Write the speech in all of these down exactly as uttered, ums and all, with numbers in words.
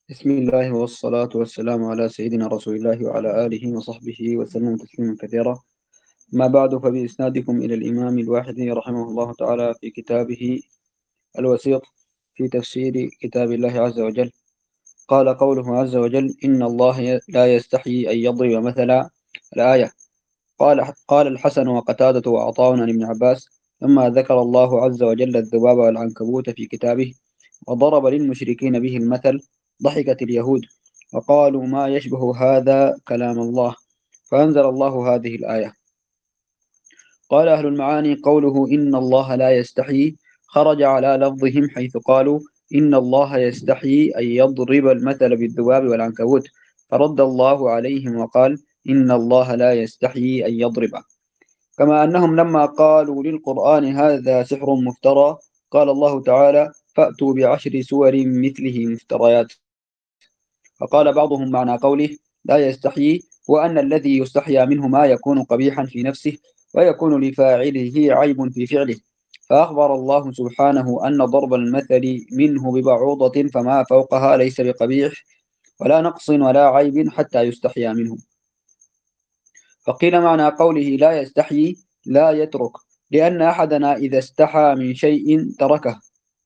بسم الله والصلاة والسلام على سيدنا رسول الله وعلى آله وصحبه وسلم تسليما كثيرا. ما بعد، فبإسنادكم إلى الإمام الواحدي رحمه الله تعالى في كتابه الوسيط في تفسير كتاب الله عز وجل. قال قوله عز وجل: إن الله لا يستحيي أن يضرب مثلا. الآية. قال قال الحسن وقتادة وعطاء عن ابن عباس: لما ذكر الله عز وجل الذباب والعنكبوت في كتابه وضرب للمشركين به المثل، ضحكت اليهود وقالوا: ما يشبه هذا كلام الله، فأنزل الله هذه الآية. قال أهل المعاني: قوله إن الله لا يستحيي خرج على لفظهم، حيث قالوا إن الله يستحيي أن يضرب المثل بالذباب والعنكبوت، فرد الله عليهم وقال: إن الله لا يستحيي أن يضرب. كما أنهم لما قالوا للقرآن هذا سحر مفترى، قال الله تعالى: فأتوا بعشر سور مثله مفتريات. فقال بعضهم معنى قوله لا يستحيي وأن الذي يستحيا منه ما يكون قبيحا في نفسه ويكون لفاعله عيب في فعله، فأخبر الله سبحانه أن ضرب المثل منه ببعوضة فما فوقها ليس بقبيح ولا نقص ولا عيب حتى يستحيا منه. فقيل معنى قوله لا يستحيي لا يترك، لأن أحدنا إذا استحى من شيء تركه.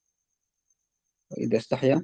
إذا استحيا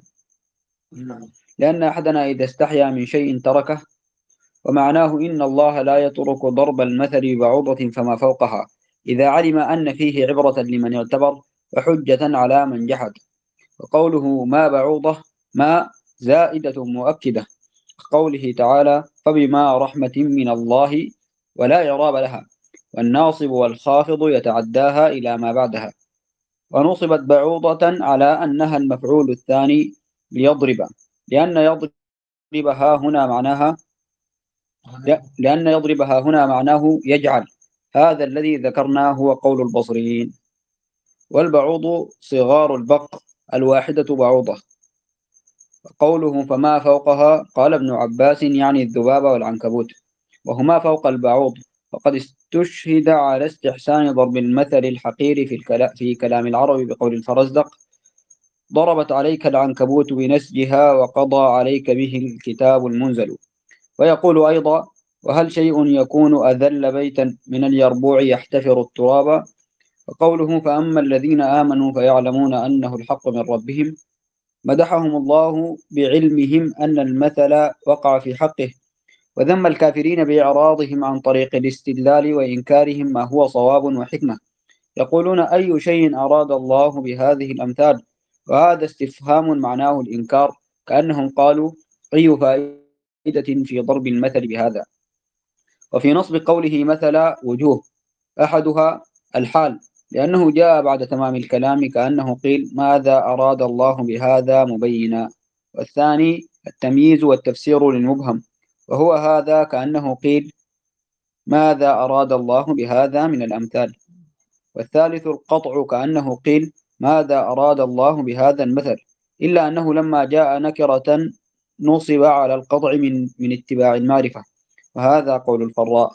لأن أحدنا إذا استحيا من شيء تركه. ومعناه إن الله لا يترك ضرب المثل ببعوضة فما فوقها إذا علم أن فيه عبرة لمن يعتبر وحجة على من جحد. وقوله ما بعوضة ما زائدة مؤكدة، قوله تعالى: فبما رحمة من الله، ولا إعراب لها، والناصب والخافض يتعداها إلى ما بعدها. ونصبت بعوضة على أنها المفعول الثاني ليضرب، لأن يضربها هنا معناها لأن يضربها هنا معناه يجعل. هذا الذي ذكرناه هو قول البصريين. والبعوض صغار البق، الواحدة بعوضة. قوله فما فوقها، قال ابن عباس يعني الذباب والعنكبوت، وهما فوق البعوض. وقد استشهد على استحسان ضرب المثل الحقير في, في كلام العرب بقول الفرزدق: ضربت عليك العنكبوت بنسجها وقضى عليك به الكتاب المنزل. ويقول أيضا: وهل شيء يكون أذل بيتا من اليربوع يحتفر التراب. وقوله فأما الذين آمنوا فيعلمون أنه الحق من ربهم، مدحهم الله بعلمهم أن المثل وقع في حقه، وذم الكافرين بإعراضهم عن طريق الاستدلال وإنكارهم ما هو صواب وحكمة. يقولون أي شيء أراد الله بهذه الأمثال، وهذا استفهام معناه الإنكار، كأنهم قالوا أي فائدة في ضرب المثل بهذا. وفي نصب قوله مثل وجوه: أحدها الحال، لأنه جاء بعد تمام الكلام كأنه قيل ماذا أراد الله بهذا مبينا. والثاني التمييز والتفسير للمبهم، وهو هذا كأنه قيل ماذا أراد الله بهذا من الأمثال. والثالث القطع، كأنه قيل ماذا أراد الله بهذا المثل، إلا أنه لما جاء نكرة نصب على القطع من, من اتباع المعرفة، وهذا قول الفراء.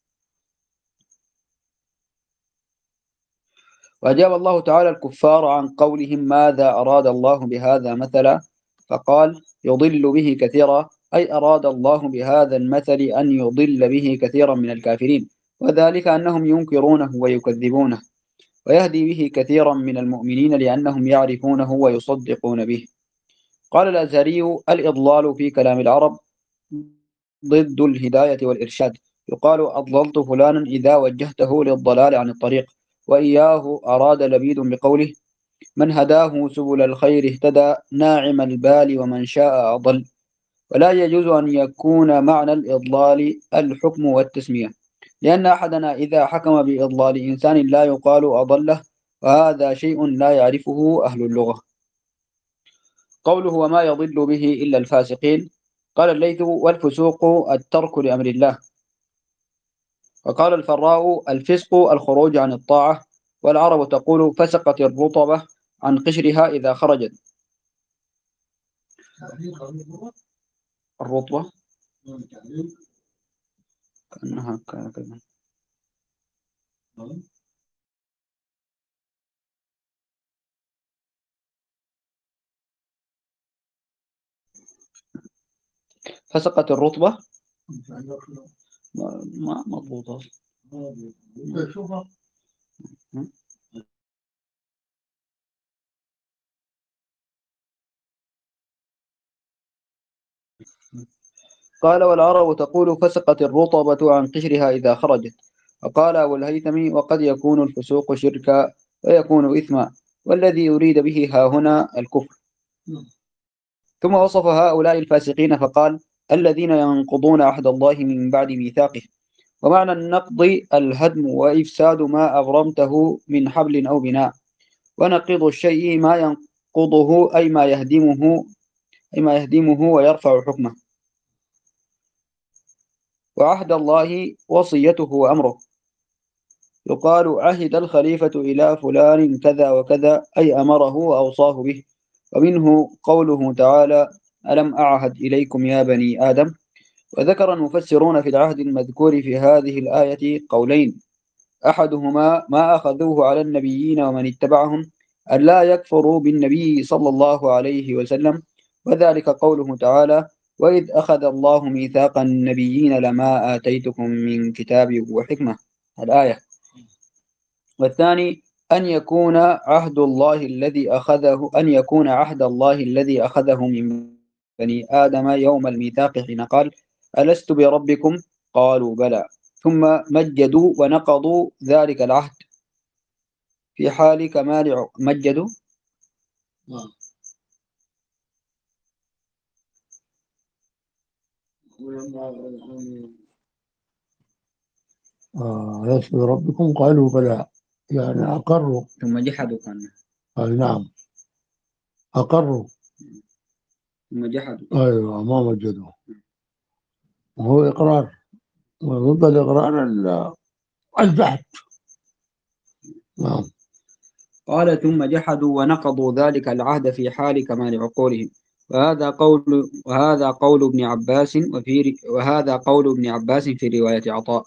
وأجاب الله تعالى الكفار عن قولهم ماذا أراد الله بهذا مثلا، فقال يضل به كثيرا، أي أراد الله بهذا المثل أن يضل به كثيرا من الكافرين، وذلك أنهم ينكرونه ويكذبونه، ويهدي به كثيرا من المؤمنين لأنهم يعرفونه ويصدقون به. قال الأزهري: الإضلال في كلام العرب ضد الهداية والإرشاد. يقال أضللت فلانا إذا وجهته للضلال عن الطريق. وإياه أراد لبيد بقوله: من هداه سبل الخير اهتدى، ناعم البال ومن شاء أضل. ولا يجوز أن يكون معنى الإضلال الحكم والتسمية، لأن أحدنا إذا حكم بإضلال إنسان لا يقال أضله، وهذا شيء لا يعرفه أهل اللغة. قوله وما يضل به إلا الفاسقين، قال الليث: والفسوق الترك لأمر الله. وقال الفراء: الفسق الخروج عن الطاعة، والعرب تقول فسقت الرطبة عن قشرها إذا خرجت. الرطبة كأنها كذا. فسقت الرطبة ما مضبوطة. قال والعرب تقول فسقت الرطبة عن قشرها إذا خرجت. وقال أبو الهيثم وقد يكون الفسوق شركا ويكون إثما، والذي يريد به ها هنا الكفر. ثم وصف هؤلاء الفاسقين فقال الذين ينقضون عهد الله من بعد ميثاقه. ومعنى النقض الهدم وإفساد ما أبرمته من حبل أو بناء. ونقض الشيء ما ينقضه أي ما يهدمه أي ما يهدمه ويرفع حكمه. وعهد الله وصيته وأمره. يقال عهد الخليفة إلى فلان كذا وكذا أي أمره وأوصاه به. ومنه قوله تعالى ألم أعهد إليكم يا بني آدم. وذكر المفسرون في العهد المذكور في هذه الآية قولين، أحدهما ما أخذوه على النبيين ومن اتبعهم ألا يكفروا بالنبي صلى الله عليه وسلم، وذلك قوله تعالى وإذ أخذ الله ميثاق النبيين لما آتيتكم من كتاب وحكمة الآية. والثاني أن يكون عهد الله الذي أخذه أن يكون عهد الله الذي أخذه من بني آدم يوم الميثاق حين قال ألست بربكم قالوا بلى، ثم مجدوا ونقضوا ذلك العهد في حال كمال مجدوا آه ألست بربكم قالوا بلى، يعني أقروا. ثم جحدوا كان أي نعم أقروا. ثم جحدوا أيوة ما مجدوا، وهو إقرار، وضد الإقرار الجحد. نعم. قال ثم جحدوا ونقضوا ذلك العهد في حال كمال عقولهم. وهذا قول وهذا قول ابن عباس وفي وهذا قول ابن عباس في رواية عطاء.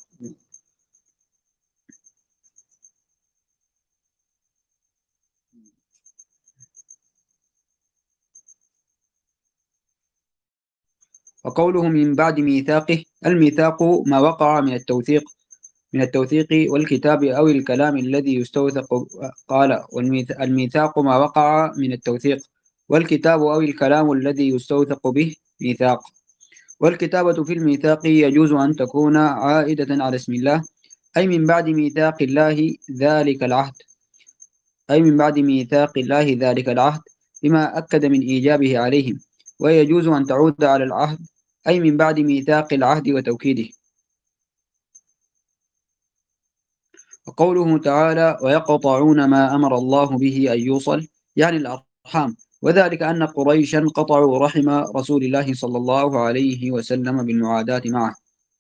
وقوله من بعد ميثاقه الميثاق ما وقع من التوثيق من التوثيق والكتاب أو الكلام الذي يستوثق. قال والميثاق ما وقع من التوثيق والكتاب أو الكلام الذي يستوثق به ميثاق. والكتابة في الميثاق يجوز أن تكون عائدة على اسم الله أي من بعد ميثاق الله ذلك العهد أي من بعد ميثاق الله ذلك العهد بما أكد من إيجابه عليهم. ويجوز أن تعود على العهد أي من بعد ميثاق العهد وتوكيده. وقوله تعالى ويقطعون ما أمر الله به أن يوصل يعني الأرحام، وذلك أن قريشا قطعوا رحم رسول الله صلى الله عليه وسلم بالمعاداة معه.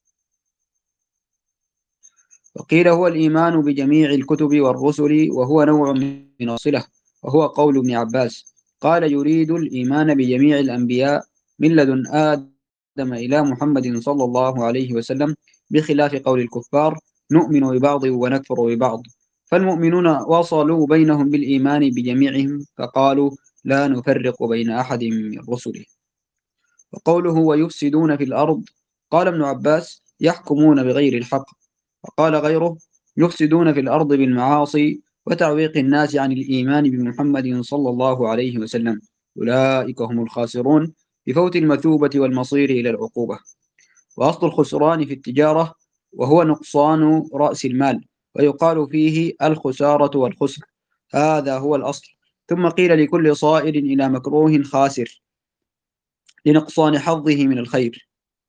وقيل هو الإيمان بجميع الكتب والرسل وهو نوع من الصلة، وهو قول ابن عباس قال يريد الإيمان بجميع الأنبياء من لدن آدم إلى محمد صلى الله عليه وسلم، بخلاف قول الكفار نؤمن ببعض ونكفر ببعض. فالمؤمنون وصلوا بينهم بالإيمان بجميعهم فقالوا لا نفرق بين أحد من رسله. وقوله ويفسدون في الأرض قال ابن عباس يحكمون بغير الحق. وقال غيره يفسدون في الأرض بالمعاصي وتعويق الناس عن الإيمان بمحمد صلى الله عليه وسلم، أولئك هم الخاسرون بفوت المثوبة والمصير إلى العقوبة. وأصل الخسران في التجارة وهو نقصان رأس المال، ويقال فيه الخسارة والخسر، هذا هو الأصل. ثم قيل لكل صائر إلى مكروه خاسر لنقصان حظه من الخير.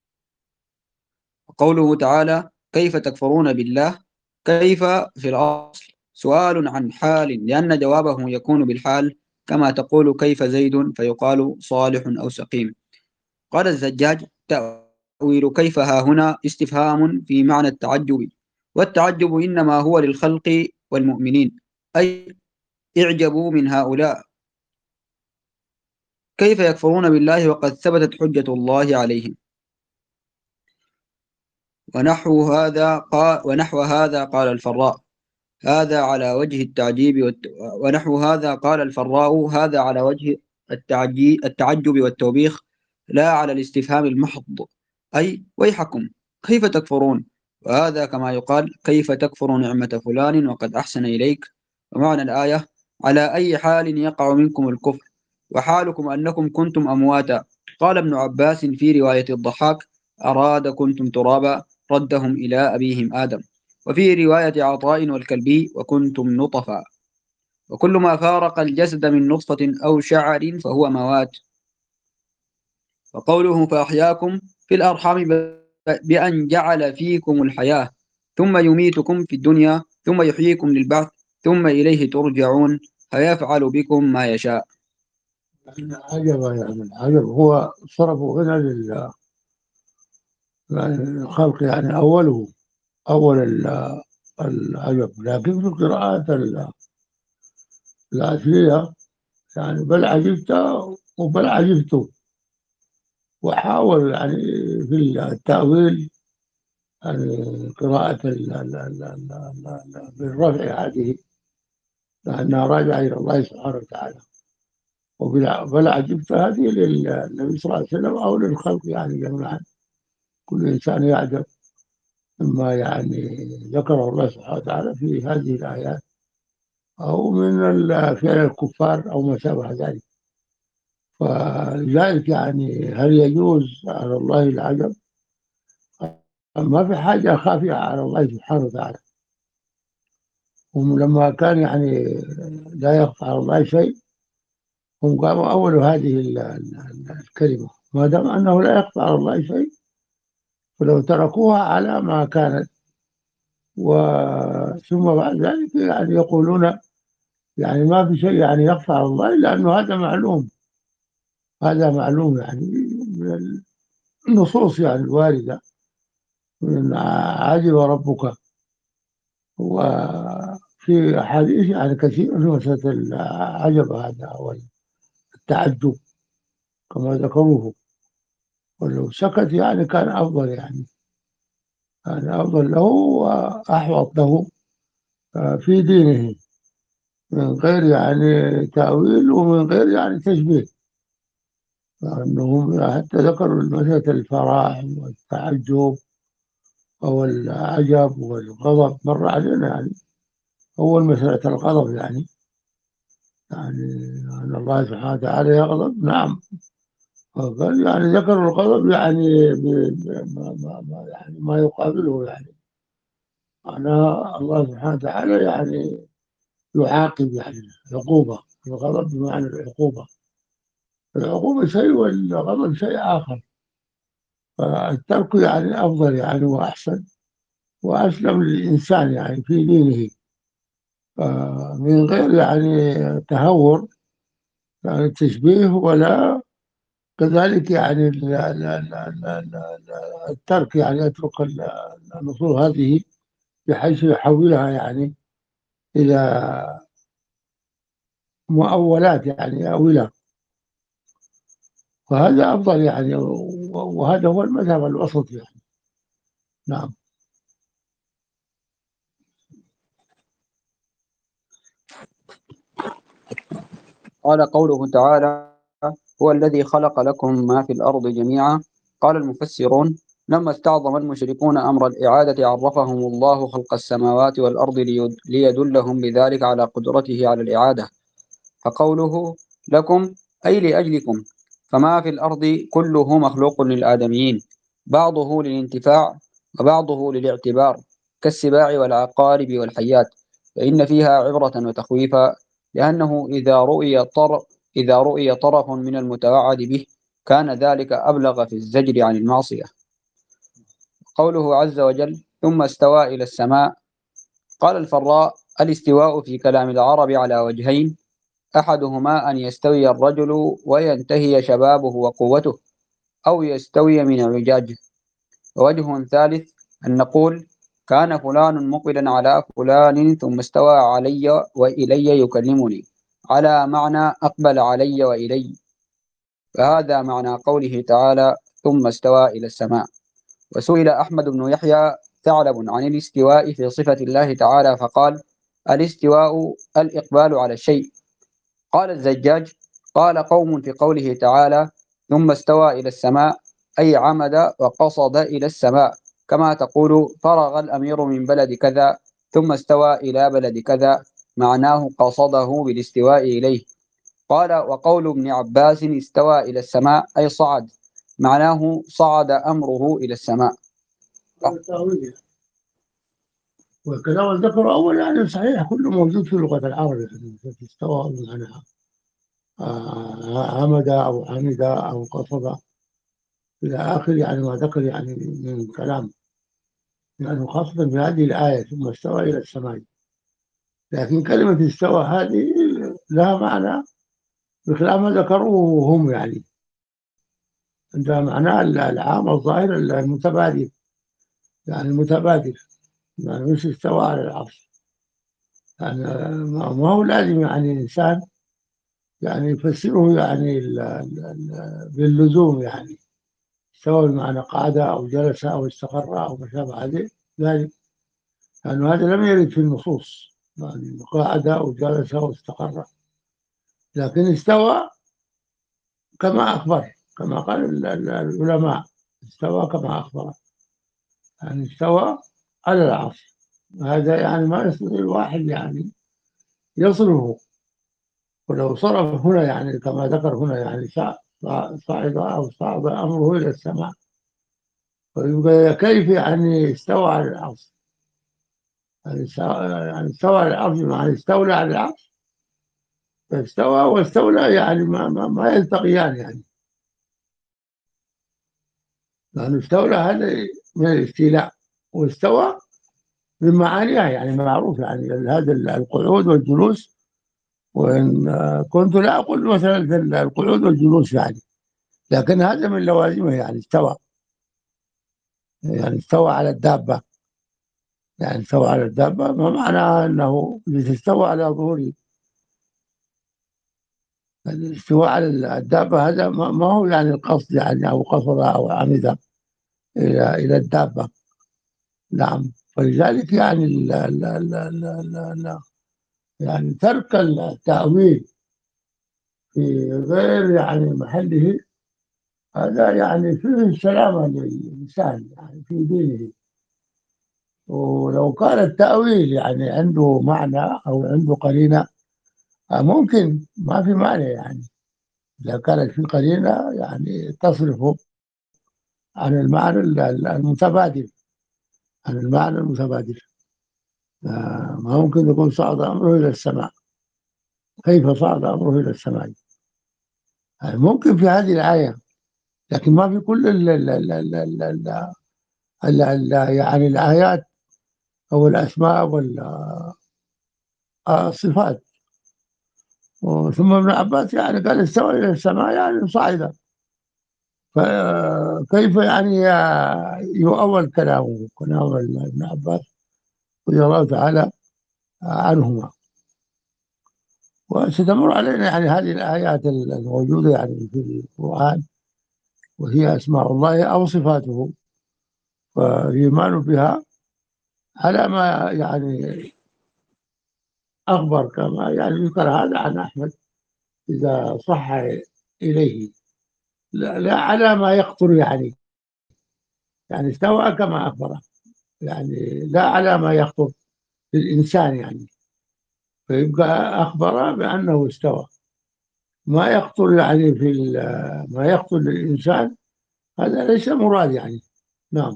وقوله تعالى كيف تكفرون بالله كيف في الأصل سؤال عن حال، لأن جوابه يكون بالحال كما تقول كيف زيد فيقال صالح أو سقيم. قال الزجاج تأويل كيف ها هنا استفهام في معنى التعجب، والتعجب إنما هو للخلق والمؤمنين أي اعجبوا من هؤلاء كيف يكفرون بالله وقد ثبتت حجة الله عليهم. ونحو هذا قال ونحو هذا قال الفراء هذا على وجه التعجيب والت... ونحو هذا قال الفراء هذا على وجه التعجي... التعجب والتوبيخ، لا على الاستفهام المحض، أي ويحكم كيف تكفرون، وهذا كما يقال كيف تكفر نعمة فلان وقد أحسن إليك. ومعنى الآية على أي حال يقع منكم الكفر وحالكم أنكم كنتم أمواتا. قال ابن عباس في رواية الضحاك أراد كنتم ترابا، ردهم إلى أبيهم آدم. وفي رواية عطاء والكلبي وكنتم نطفا. وكل ما فارق الجسد من نطفة أو شعر فهو موات. وقوله فأحياكم في الأرحام بأن جعل فيكم الحياة ثم يميتكم في الدنيا ثم يحييكم للبعث ثم إليه ترجعون فيفعل بكم ما يشاء. يعني عجب، يعني عجب. هو صرفوا هنا لل يعني الخلق، يعني أوله أول ال- العجب، لكن في القراءات ال- الأصلية يعني بل عجبت وبل عجبت. وحاول يعني في التأويل يعني قراءة ال- ال- ال- ال- ال- بالرفع هذه، لأنها راجعة إلى الله سبحانه وتعالى. وبل بل عجبت هذه للنبي صلى الله عليه وسلم أو للخلق يعني جميعا. كل إنسان يعجب مما يعني ذكره الله سبحانه وتعالى في هذه الآيات، أو من ال- فعل الكفار أو ما شابه ذلك. فلذلك يعني هل يجوز على الله العجب؟ ما في حاجة خافية على الله سبحانه وتعالى. هم لما كان يعني لا يخفى على الله شيء، هم قاموا أول هذه ال- ال- الكلمة، ما دام أنه لا يخفى على الله شيء فلو تركوها على ما كانت. وثم بعد ذلك يعني يقولون يعني ما في شيء يعني يخفى على الله، لأنه هذا معلوم. هذا معلوم يعني من النصوص يعني الواردة، من عجب ربك. وفي أحاديث يعني كثير في مسألة العجب هذا أو التعجب كما ذكروه. ولو سكت يعني كان أفضل، يعني كان أفضل له وأحوط له في دينه، من غير يعني تأويل ومن غير يعني تشبيه. لأنهم حتى ذكروا مسألة الفرح والتعجب أو العجب والغضب مر علينا يعني. أول مسألة الغضب يعني يعني أن الله سبحانه وتعالى يغضب، نعم. فقال يعني ذكروا الغضب يعني ب- ب- ما, ما, ما يعني ما يقابله يعني. معناها الله سبحانه وتعالى يعني يعاقب، يعني عقوبة. الغضب بمعنى العقوبة. العقوبة شيء والغضب شيء آخر. فالترك يعني أفضل يعني وأحسن وأسلم للإنسان يعني في دينه، آه، من غير يعني تهور يعني التشبيه، ولا كذلك يعني ال- ال- ال- ال- ال- الترك، يعني يترك ال- النصوص هذه بحيث يحولها يعني إلى مؤولات يعني أولى. وهذا أفضل يعني، وهذا هو المذهب الوسط يعني. نعم. قال قوله تعالى هو الذي خلق لكم ما في الأرض جميعا. قال المفسرون لما استعظم المشركون أمر الإعادة عرفهم الله خلق السماوات والأرض ليد- ليدلهم بذلك على قدرته على الإعادة. فقوله لكم أي لأجلكم، فما في الأرض كله مخلوق للآدميين، بعضه للانتفاع وبعضه للاعتبار كالسباع والعقارب والحيات، فإن فيها عبرة وتخويفا، لأنه إذا رؤي طرف إذا رؤي طرف من المتوعد به كان ذلك أبلغ في الزجر عن المعصية. قوله عز وجل ثم استوى إلى السماء. قال الفراء الاستواء في كلام العرب على وجهين، أحدهما أن يستوي الرجل وينتهي شبابه وقوته، أو يستوي من اعوجاج. ووجه ثالث أن نقول كان فلان مقبلا على فلان ثم استوى علي وإلي يكلمني، على معنى أقبل علي وإلي. فهذا معنى قوله تعالى ثم استوى إلى السماء. وسئل أحمد بن يحيى ثعلب عن الاستواء في صفة الله تعالى فقال الاستواء الإقبال على الشيء. قال الزجاج قال قوم في قوله تعالى ثم استوى إلى السماء أي عمد وقصد إلى السماء، كما تقول فرغ الأمير من بلد كذا ثم استوى إلى بلد كذا، معناه قصده بالاستواء إليه. قال وقول ابن عباس استوى إلى السماء أي صعد، معناه صعد أمره إلى السماء. والكلام اللي ذكره أول يعني صحيح، كله موجود في لغة العرب، يعني استوى بمعنى آه، عمد أو عمد أو قصد إلى آخر يعني ما ذكر يعني من كلام، يعني خاصة في هذه الآية ثم استوى إلى السماء. لكن كلمة استوى هذه لها معنى بخلاف ما ذكروه هم، يعني عندها معناه العام الظاهر المتبادل، يعني المتبادل، يعني مش استوى على العرش. يعني ما هو لازم يعني الإنسان يعني يفسره يعني ال ال ال باللزوم، يعني سواء بمعنى قعد أو جلس أو استقر أو ما شابه ذلك، ذلك لأنه هذا لم يرد في النصوص، يعني قعد أو جلس أو استقر. لكن استوى كما أخبر، كما قال العلماء استوى كما أخبر، يعني استوى على العرش. هذا يعني ما يستطيع الواحد يعني يصرفه، ولو صرف هنا يعني كما ذكر هنا يعني صعد أو صعد أمره إلى السماء، ويبقى كيف يعني استوى على العرش؟ يعني يعني استوى على العرش يعني استولى على العرش، فاستوى واستولى يعني ما, ما, ما يلتقيان، يعني لأنه استولى هذا من الاستيلاء، واستوى من معانيها يعني معروف، يعني هذا القعود والجلوس. وإن كنت لا أقول مثلا القعود والجلوس يعني، لكن هذا من لوازمه، يعني استوى، يعني استوى على الدابة، يعني استوى على الدابة ما معناها أنه استوى على ظهوره. الاستواء على الدابة هذا ما هو يعني القصد، يعني أو قصد أو عمد إلى إلى الدابة. نعم. ولذلك يعني ال ال ال ال ال ال يعني ترك التأويل في غير يعني محله، هذا يعني فيه سلامة للإنسان يعني في دينه. ولو كان التأويل يعني عنده معنى أو عنده قرينة ممكن ما في معنى، يعني إذا كانت في قرينة يعني تصرفه عن المعنى المتبادل، عن المعنى المتبادل. آه، ما ممكن يكون صعد أمره إلى السماء، كيف صعد أمره إلى السماء؟ يعني ممكن في هذه الآية، لكن ما في كل ال ال ال ال ال ال ال ال يعني الآيات أو الأسماء والصفات. ثم ابن عباس يعني قال استوى إلى السماء يعني صعد، فكيف يعني يؤول كلامه كلام ابن عباس رضي الله تعالى عنهما. وستمر علينا يعني هذه الآيات الموجودة يعني في القرآن، وهي أسماء الله أو صفاته، والإيمان بها على ما يعني أخبر، كما يعني يذكر هذا عن أحمد إذا صح إليه، لا, لا على ما يخطر، يعني يعني استوى كما أخبر، يعني لا على ما يخطر للإنسان، يعني فيبقى أخبر بأنه استوى. ما يخطر يعني في ما يخطر للإنسان هذا ليس مراد يعني. نعم.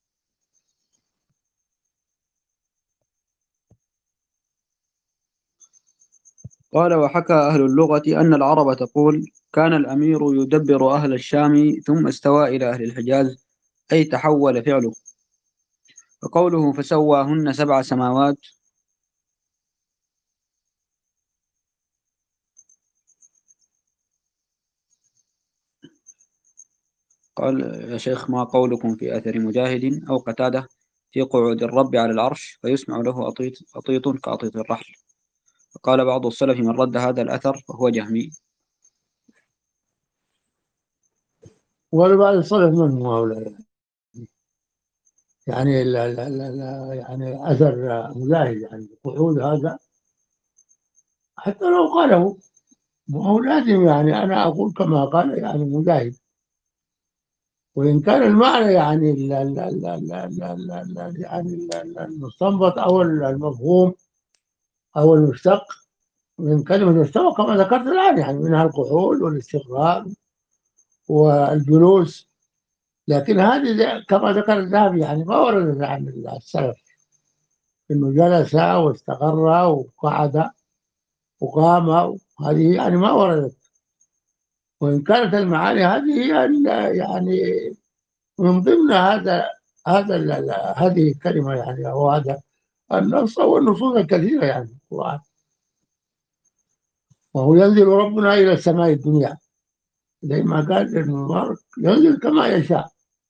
قال وحكى أهل اللغة أن العرب تقول كان الأمير يدبر أهل الشام ثم استوى إلى أهل الحجاز، أي تحول فعله. وقوله فسواهن سبع سماوات، قال يا شيخ ما قولكم في أثر مجاهد أو قتادة في قعود الرب على العرش فيسمع له أطيط, أطيط كأطيط الرحل؟ وقال بعض السلف من رد هذا الأثر فهو جهمي. ولبعض السلف منهم هؤلاء، يعني لا لا لا لا يعني أثر مجاهد يعني القعود هذا حتى لو قاله ما هو لازم يعني أنا أقول كما قال يعني مجاهد، وإن كان المعنى يعني ال ال ال ال ال ال ال يعني ال- ال- المستنبط أو المفهوم أو المشتق من كلمة مستوى كما ذكرت الآن، يعني منها الكحول والاستغلال والجلوس. لكن هذه زي- كما ذكر الذهبي يعني ما وردت عن السلف انه جلس واستقر وقعد وقام، هذه يعني ما وردت. وان كانت المعاني هذه هي ال- يعني من ضمن هذا هذا ال- ال- هذه الكلمه يعني، او هذا النص او النصوص الكثيره يعني في القران. وهو ينزل ربنا الى السماء الدنيا زي ما قال ابن مبارك، ينزل كما يشاء،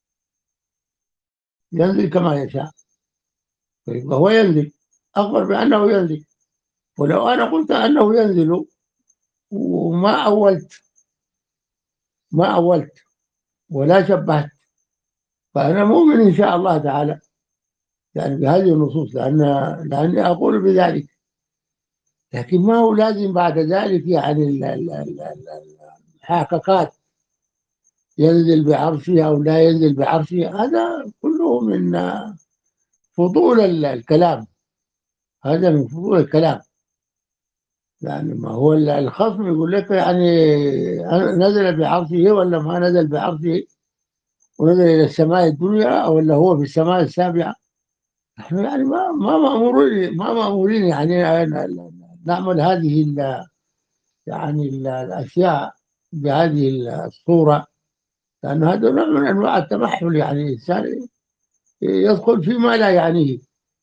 ينزل كما يشاء. وهو ينزل، اخبر بانه ينزل. ولو انا قلت انه ينزل وما اولت، ما اولت ولا شبهت، فأنا مؤمن إن شاء الله تعالى يعني بهذه النصوص، لأن لأني أقول بذلك. لكن ما هو لازم بعد ذلك يعني ال- ال- ال- ال- المحاككات، ينزل بعرشه أو لا ينزل بعرشه، هذا كله من فضول ال- الكلام، هذا من فضول الكلام. يعني ما هو ال- الخصم يقول لك يعني نزل بعرشه ولا ما نزل بعرشه، ونزل إلى السماء الدنيا ولا هو في السماء السابعة. نحن يعني ما ما مأمورين ما مأمورين يعني نعمل هذه ال يعني ال الأشياء بهذه الصورة، لأن هذا نوع من أنواع التمحل، يعني الإنسان يدخل فيما لا يعنيه.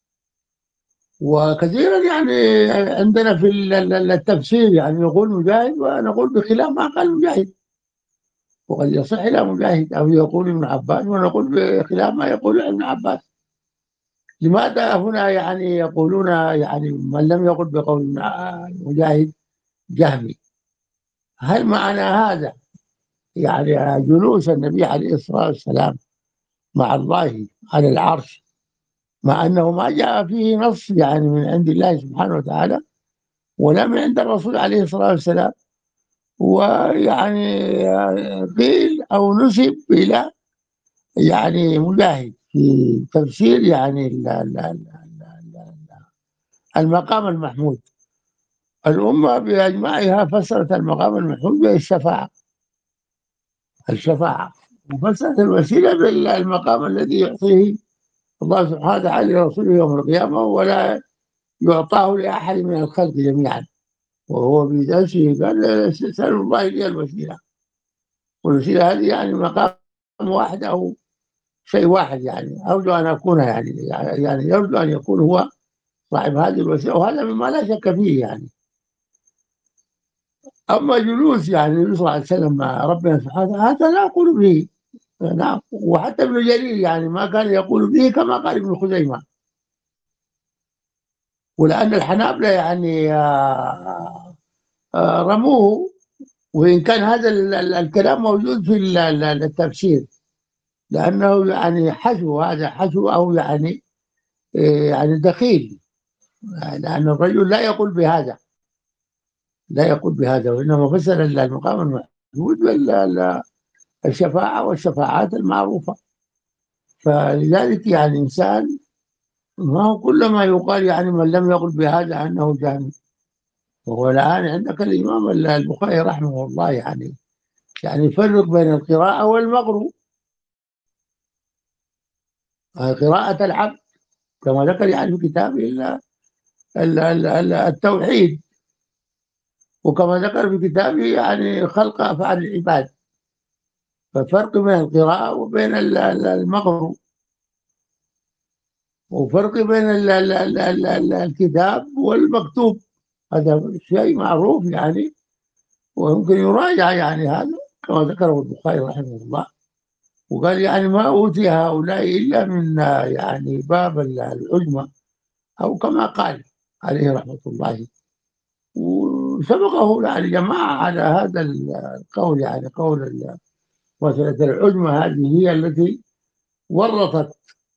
وكثيرا يعني عندنا في ال- ال- التفسير يعني يقول مجاهد ونقول بخلاف ما قال مجاهد، وقد يصح إلى مجاهد، أو يقول ابن عباس ونقول بخلاف ما يقول ابن عباس. لماذا هنا يعني يقولون يعني من لم يقل بقول مجاهد جهمي؟ هل معنى هذا يعني جلوس النبي عليه الصلاة والسلام مع الله على العرش، مع أنه ما جاء فيه نص يعني من عند الله سبحانه وتعالى ولا من عند الرسول عليه الصلاة والسلام، ويعني قيل أو نسب إلى يعني مجاهد في تفسير يعني ال- ال- ال- المقام المحمود. الأمة بأجمعها فسرت المقام المحمود بالشفاعة، الشفاعة، وفسرت الوسيلة بالمقام الذي يعطيه الله سبحانه وتعالى لرسوله يوم القيامة ولا يعطاه لأحد من الخلق جميعا. وهو بنفسه قال سألوا الله لي الوسيلة، والوسيلة هذه يعني مقام واحد أو شيء واحد، يعني أرجو أن أكون يعني يعني يرجو أن يكون هو صاحب هذه الوسيلة، وهذا مما لا شك فيه يعني. أما جلوس يعني النبي صلى الله عليه وسلم مع ربنا سبحانه وتعالى هذا لا أقول به. نعم، وحتى ابن جرير يعني ما كان يقول به كما قال ابن خزيمة. ولأن الحنابلة يعني آه، آه، رموه، وإن كان هذا ال- ال- الكلام موجود في ال- ال- التفسير، لأنه يعني حشو، هذا حشو أو يعني آه، يعني دخيل، لأن الرجل لا يقول بهذا، لا يقول بهذا، وإنما فسر المقام المحمود بالشفاعة والشفاعات المعروفة. فلذلك يعني الإنسان ما هو كل ما يقال يعني من لم يقل بهذا أنه جهمي. وهو الآن عندك الإمام البخاري رحمه الله يعني يعني يفرق بين القراءة والمقروء. قراءة العبد كما ذكر يعني في كتابه ال- ال- ال- ال- التوحيد، وكما ذكر في كتابه يعني خلق أفعال العباد. ففرق بين القراءة وبين ال- ال- المقروء، وفرق بين ال- ال- ال- ال- ال- الكتاب والمكتوب. هذا شيء معروف يعني، ويمكن يراجع يعني هذا كما ذكره البخاري رحمه الله. وقال يعني ما أوتي هؤلاء إلا من يعني باب العجمة، أو كما قال عليه رحمة الله. وسبقه يعني جماعة على هذا القول، يعني قول ال- مسألة العجمة هذه هي التي ورطت،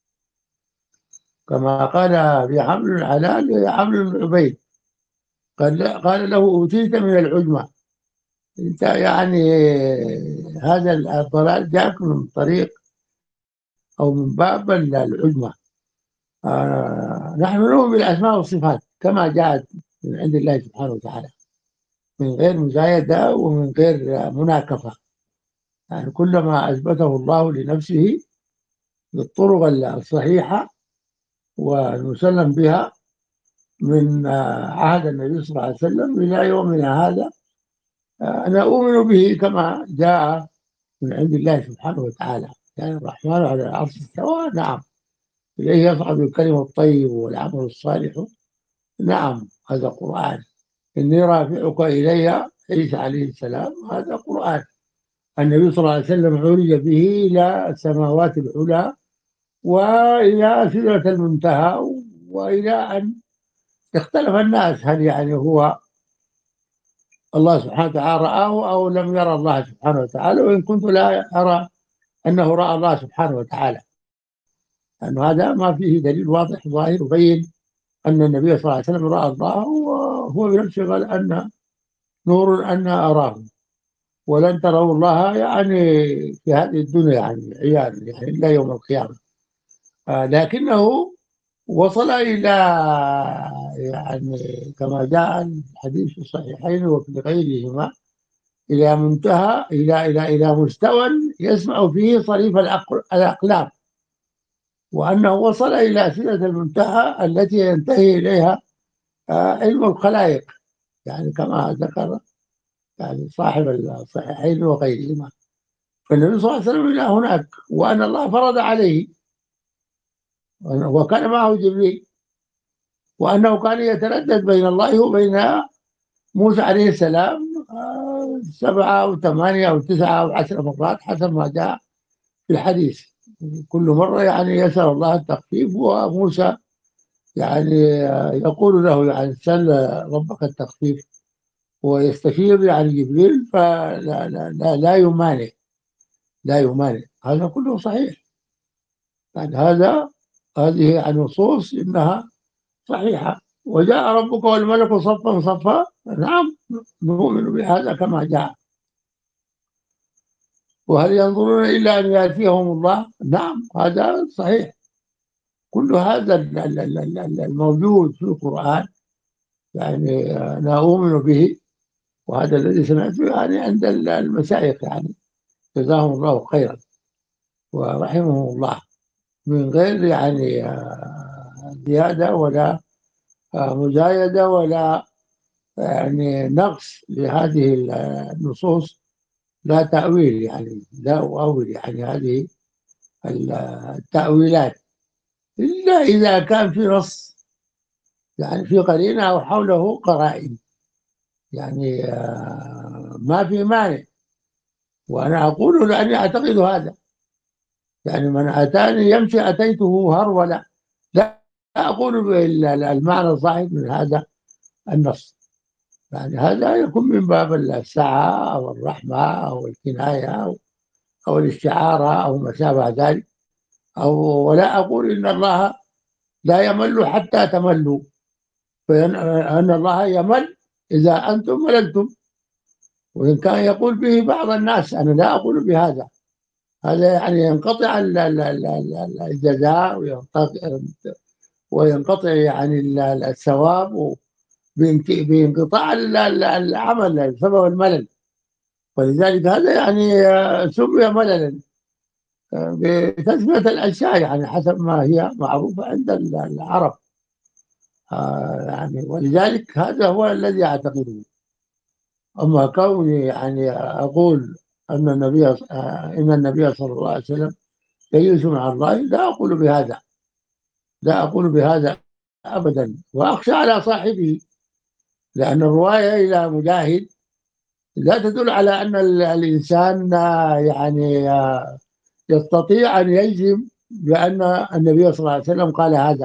كما قال في حمل الحلال حمل بن عبيد، قال قال له أوتيت من العجمة، أنت يعني هذا الضلال جاك من طريق أو من باب العجمة. آه نحن نؤمن بالأسماء والصفات كما جاءت من عند الله سبحانه وتعالى، من غير مزايدة ومن غير مناكفة. يعني كل ما أثبته الله لنفسه بالطرق الصحيحة والمسلم بها من عهد النبي صلى الله عليه وسلم إلى يومنا هذا، أنا أؤمن به كما جاء من عند الله سبحانه وتعالى. يعني الرحمن على العرش استوى، نعم. إليه يصعد الكلم الطيب والعمل الصالح، نعم، هذا قرآن. إني رافعك إلي عيسى عليه السلام، هذا قرآن. النبي صلى الله عليه وسلم عرج به إلى السماوات العلى وإلى سدرة المنتهى، وإلى أن اختلف الناس هل يعني هو الله سبحانه وتعالى رآه أو لم يرى الله سبحانه وتعالى، وإن كنت لا أرى أنه رأى الله سبحانه وتعالى، لأن هذا ما فيه دليل واضح ظاهر يبين أن النبي صلى الله عليه وسلم رأى الله، وهو بنفسه قال أن نور أن أراه ولن تروا الله يعني في هذه الدنيا يعني عيانا يعني إلا يوم القيامة. آه لكنه وصل إلى يعني كما جاء الحديث في الصحيحين وفي غيرهما إلى منتهى إلى إلى إلى مستوى يسمع فيه صريف الأقلام، وأنه وصل إلى سدرة المنتهى التي ينتهي إليها علم الخلائق، يعني كما ذكر يعني صاحب الصحيحين وغيرهما. فالنبي صلى الله عليه وسلم إلى هناك، وأن الله فرض عليه، وكان معه جبريل، وأنه كان يتردد بين الله وبين موسى عليه السلام سبعة أو ثمانية أو تسعة أو عشر مرات حسب ما جاء في الحديث. كل مرة يعني يسأل الله التخفيف، وموسى يعني يقول له يعني سل ربك التخفيف، ويستشير يعني جبريل فلا لا لا, لا يمانع لا يمانع. هذا كله صحيح. يعني هذا هذه النصوص إنها صحيحة. وجاء ربك والملك صفا صفا، نعم نؤمن بهذا كما جاء. وهل ينظرون إلا أن يأتيهم الله، نعم هذا صحيح. كل هذا الموجود في القرآن يعني أنا أؤمن به، وهذا الذي سمعته يعني عند المشايخ يعني جزاهم الله خيرا ورحمهم الله، من غير يعني زيادة ولا مزايدة ولا يعني نقص لهذه النصوص، لا تأويل يعني لا أؤول يعني هذه التأويلات إلا إذا كان في نص يعني في قرينة أو حوله قرائن، يعني ما في مانع. وأنا أقول لأني أعتقد هذا، يعني من أتاني يمشي أتيته هرولا، لا أقول بالمعنى الظاهر من هذا النص. يعني هذا يكون من باب السعة أو الرحمة أو الكناية أو, أو الاستعارة أو ما شابه ذلك. أو ولا أقول إن الله لا يمل حتى تملوا، فإن الله يمل إذا أنتم مللتم. وإن كان يقول به بعض الناس، أنا لا أقول بهذا، هذا يعني ينقطع الجزاء وينقطع وينقطع يعني الثواب بانقطاع العمل بسبب الملل. ولذلك هذا يعني سمي مللا بتسمية الأشياء يعني حسب ما هي معروفة عند العرب. يعني ولذلك هذا هو الذي أعتقده. أما كوني يعني أقول أن النبي إن النبي صلى الله عليه وسلم يجلس مع الله، لا أقول بهذا، لا أقول بهذا أبدا، وأخشى على صاحبه، لأن الرواية إلى مجاهد لا تدل على أن الإنسان يعني يستطيع أن يجزم بأن النبي صلى الله عليه وسلم قال هذا.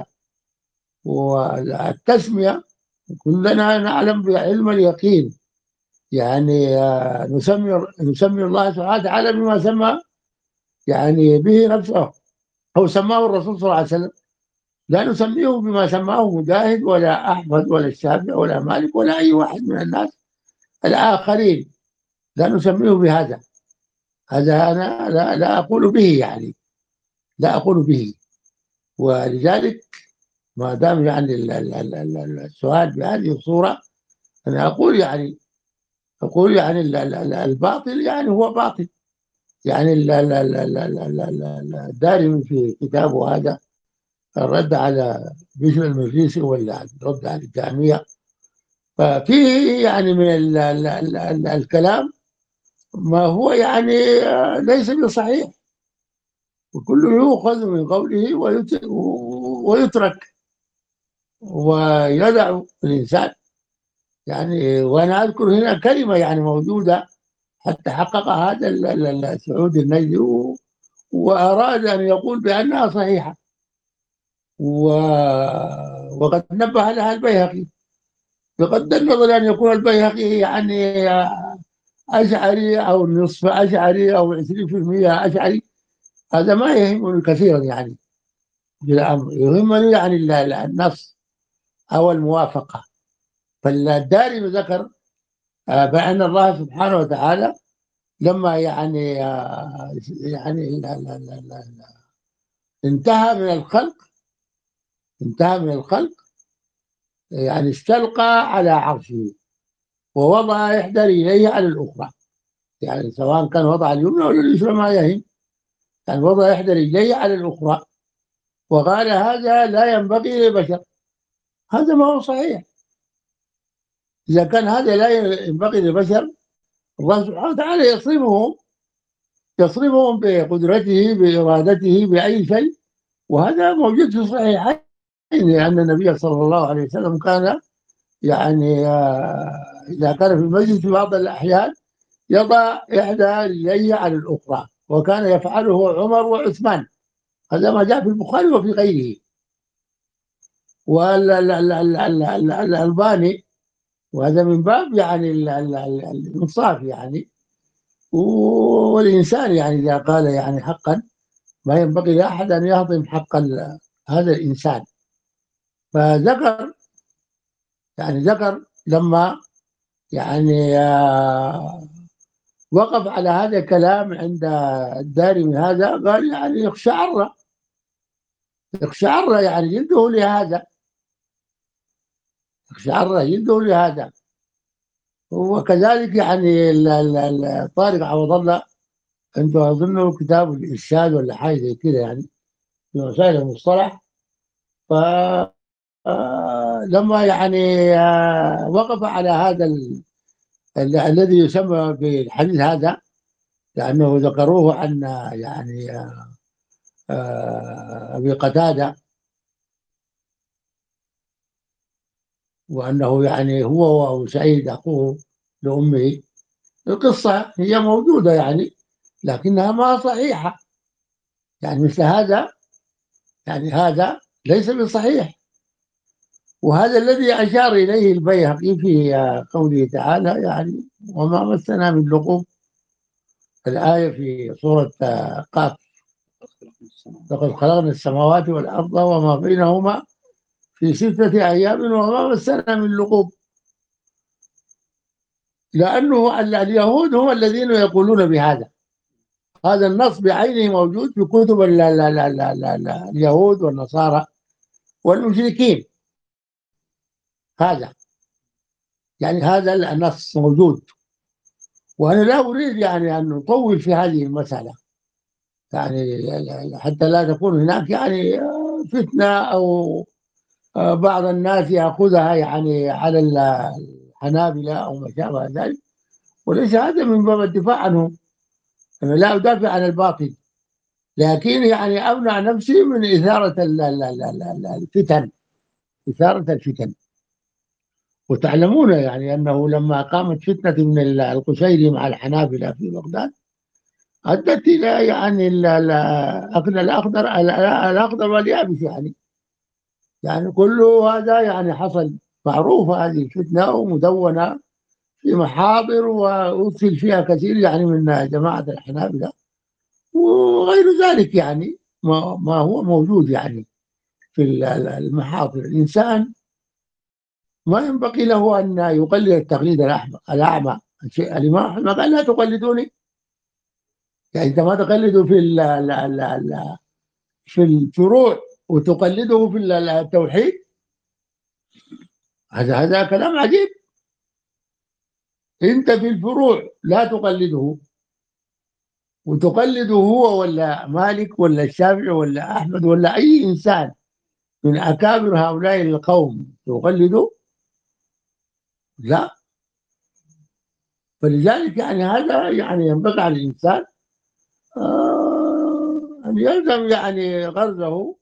والتسمية كلنا نعلم بعلم اليقين، يعني نسمي نسمي الله سبحانه وتعالى بما سمى يعني به نفسه أو سماه الرسول صلى الله عليه وسلم، لا نسميه بما سماه مجاهد ولا أحمد ولا الشافعي ولا مالك ولا أي واحد من الناس الآخرين. لا نسميه بهذا. هذا أنا لا, لا أقول به يعني، لا أقول به. ولذلك ما دام يعني السؤال بهذه الصورة، أنا أقول يعني أقول يعني الباطل يعني هو باطل. يعني الدارمي في كتابه هذا الرد على بشر المجلسي ولا الرد على الجامية، ففيه يعني من ال ال ال ال الكلام ما هو يعني ليس بصحيح، وكله يؤخذ من قوله ويترك ويدع الإنسان يعني. وأنا أذكر هنا كلمة يعني موجودة حتى حقق هذا سعود النجدي وأراد أن يقول بأنها صحيحة، وقد نبه لها البيهقي بغض النظر أن يكون البيهقي يعني أشعري أو نصف أشعري أو عشرين بالمئة أشعري، هذا ما يهمني كثيرا يعني بالأمر، يهمني يعني النص أو الموافقة. فالدارمي ذكر بأن الله سبحانه وتعالى لما يعني يعني انتهى من الخلق انتهى من الخلق يعني استلقى على عرشه ووضع إحدى رجليه على الأخرى، يعني سواء كان وضع اليمنى ولا اليسرى ما يهم، يعني وضع إحدى رجليه على الأخرى وقال هذا لا ينبغي لبشر. هذا ما هو صحيح. إذا كان هذا لا ينبغي لبشر، الله سبحانه وتعالى يصرفهم يصرفهم بقدرته بإرادته بأي شيء، وهذا موجود في الصحيحين لأن النبي صلى الله عليه وسلم كان يعني إذا كان في المسجد في بعض الأحيان يضع إحدى رجليه على الأخرى، وكان يفعله عمر وعثمان. هذا ما جاء في البخاري وفي غيره. والألباني وهذا من باب يعني الإنصاف يعني، والإنسان يعني إذا قال يعني حقا ما ينبغي لأحد أن يهضم حق هذا الإنسان. فذكر يعني ذكر لما يعني وقف على هذا الكلام عند الدارمي هذا قال يعني يخشعر يخشعر يعني جلده لهذا يخشعر جلده لهذا. وكذلك يعني طارق عوض الله عنده أظنه كتاب الإرشاد ولا حاجة زي كده يعني في مسائل المصطلح. فلما يعني وقف على هذا الذي يسمى بالحديث هذا، لأنه ذكروه عن يعني أبي قتادة، وأنه يعني هو وأبو سعيد أخوه لأمه. القصة هي موجودة يعني لكنها ما صحيحة، يعني مثل هذا يعني هذا ليس بصحيح. وهذا الذي أشار إليه البيهقي في قوله تعالى يعني وما مسنا من لغوب، الآية في سورة قاف لقد خلقنا السماوات والأرض وما بينهما في ستة أيام وما مسنا من لغوب، لأنه اليهود هم الذين يقولون بهذا. هذا النص بعينه موجود في كتب ال ال ال ال ال ال اليهود والنصارى والمشركين. هذا يعني هذا النص موجود، وأنا لا أريد يعني أن نطول في هذه المسألة يعني حتى لا تكون هناك يعني فتنة أو بعض الناس يأخذها يعني على الحنابلة أو ما شابه ذلك، وليس هذا من باب الدفاع عنهم. أنا لا أدافع عن الباطل، لكن يعني أمنع نفسي من إثارة الفتن إثارة الفتن. وتعلمون يعني أنه لما قامت فتنة من القشيري مع الحنابلة في بغداد أدت إلى يعني الأكل الأخضر الأخضر واليابس يعني يعني كل هذا يعني حصل. معروفة هذه الفتنة ومدونة في محاضر وأرسل فيها كثير يعني من جماعة الحنابلة وغير ذلك يعني ما, ما هو موجود يعني في المحاضر. الإنسان ما ينبغي له أن يقلد التقليد الأعمى الشيء الإمام أحمد ما قال لا تقلدوني، يعني أنت ما تقلده في ال ال ال ال في الفروع وتقلده في التوحيد. هذا هذا كلام عجيب. أنت في الفروع لا تقلده، وتقلده هو ولا مالك ولا الشافعي ولا أحمد ولا أي إنسان من أكابر هؤلاء القوم تقلده؟ لا. فلذلك يعني هذا يعني ينبغي على الإنسان آه أن يلزم يعني غرزه،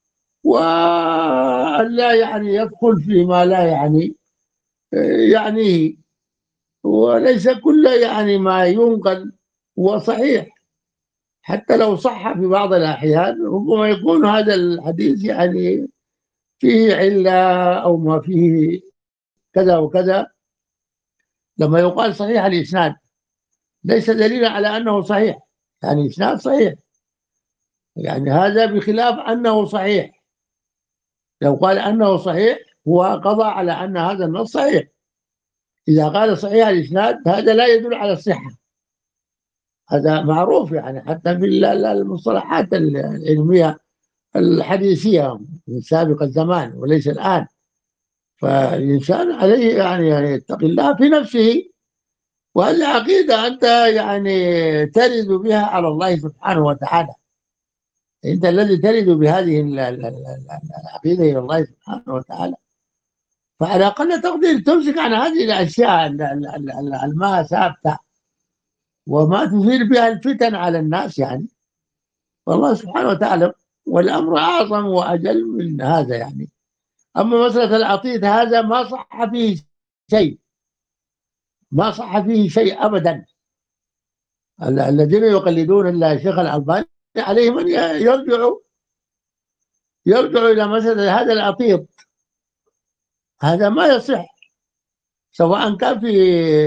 وأن لا يعني يدخل فيما لا يعني يعنيه. وليس كل يعني ما ينقل هو صحيح، حتى لو صح في بعض الأحيان ربما يكون هذا الحديث يعني فيه علة أو ما فيه كذا وكذا. لما يقال صحيح الإسناد ليس دليلا على أنه صحيح، يعني إسناد صحيح، يعني هذا بخلاف أنه صحيح. لو قال أنه صحيح هو قضى على أن هذا النص صحيح. إذا قال صحيح الإسناد هذا لا يدل على الصحة، هذا معروف يعني حتى في المصطلحات العلمية الحديثية من سابق الزمان وليس الآن. فالإنسان عليه يعني يعني يتقي الله في نفسه، وهذه العقيدة أنت يعني ترد بها على الله سبحانه وتعالى. أنت الذي ترد بهذه العقيدة إلى الله سبحانه وتعالى، فعلى أقل تقدير تمسك عن هذه الأشياء الما ثابتة وما تثير بها الفتن على الناس يعني. والله سبحانه وتعالى والأمر أعظم وأجل من هذا يعني. أما مسألة العطية هذا ما صح فيه شيء، ما صح فيه شيء أبدا. الذين يقلدون الشيخ الألباني عليهم أن يرجعوا يرجعوا إلى مسألة هذا العطية. هذا ما يصح، سواء كان في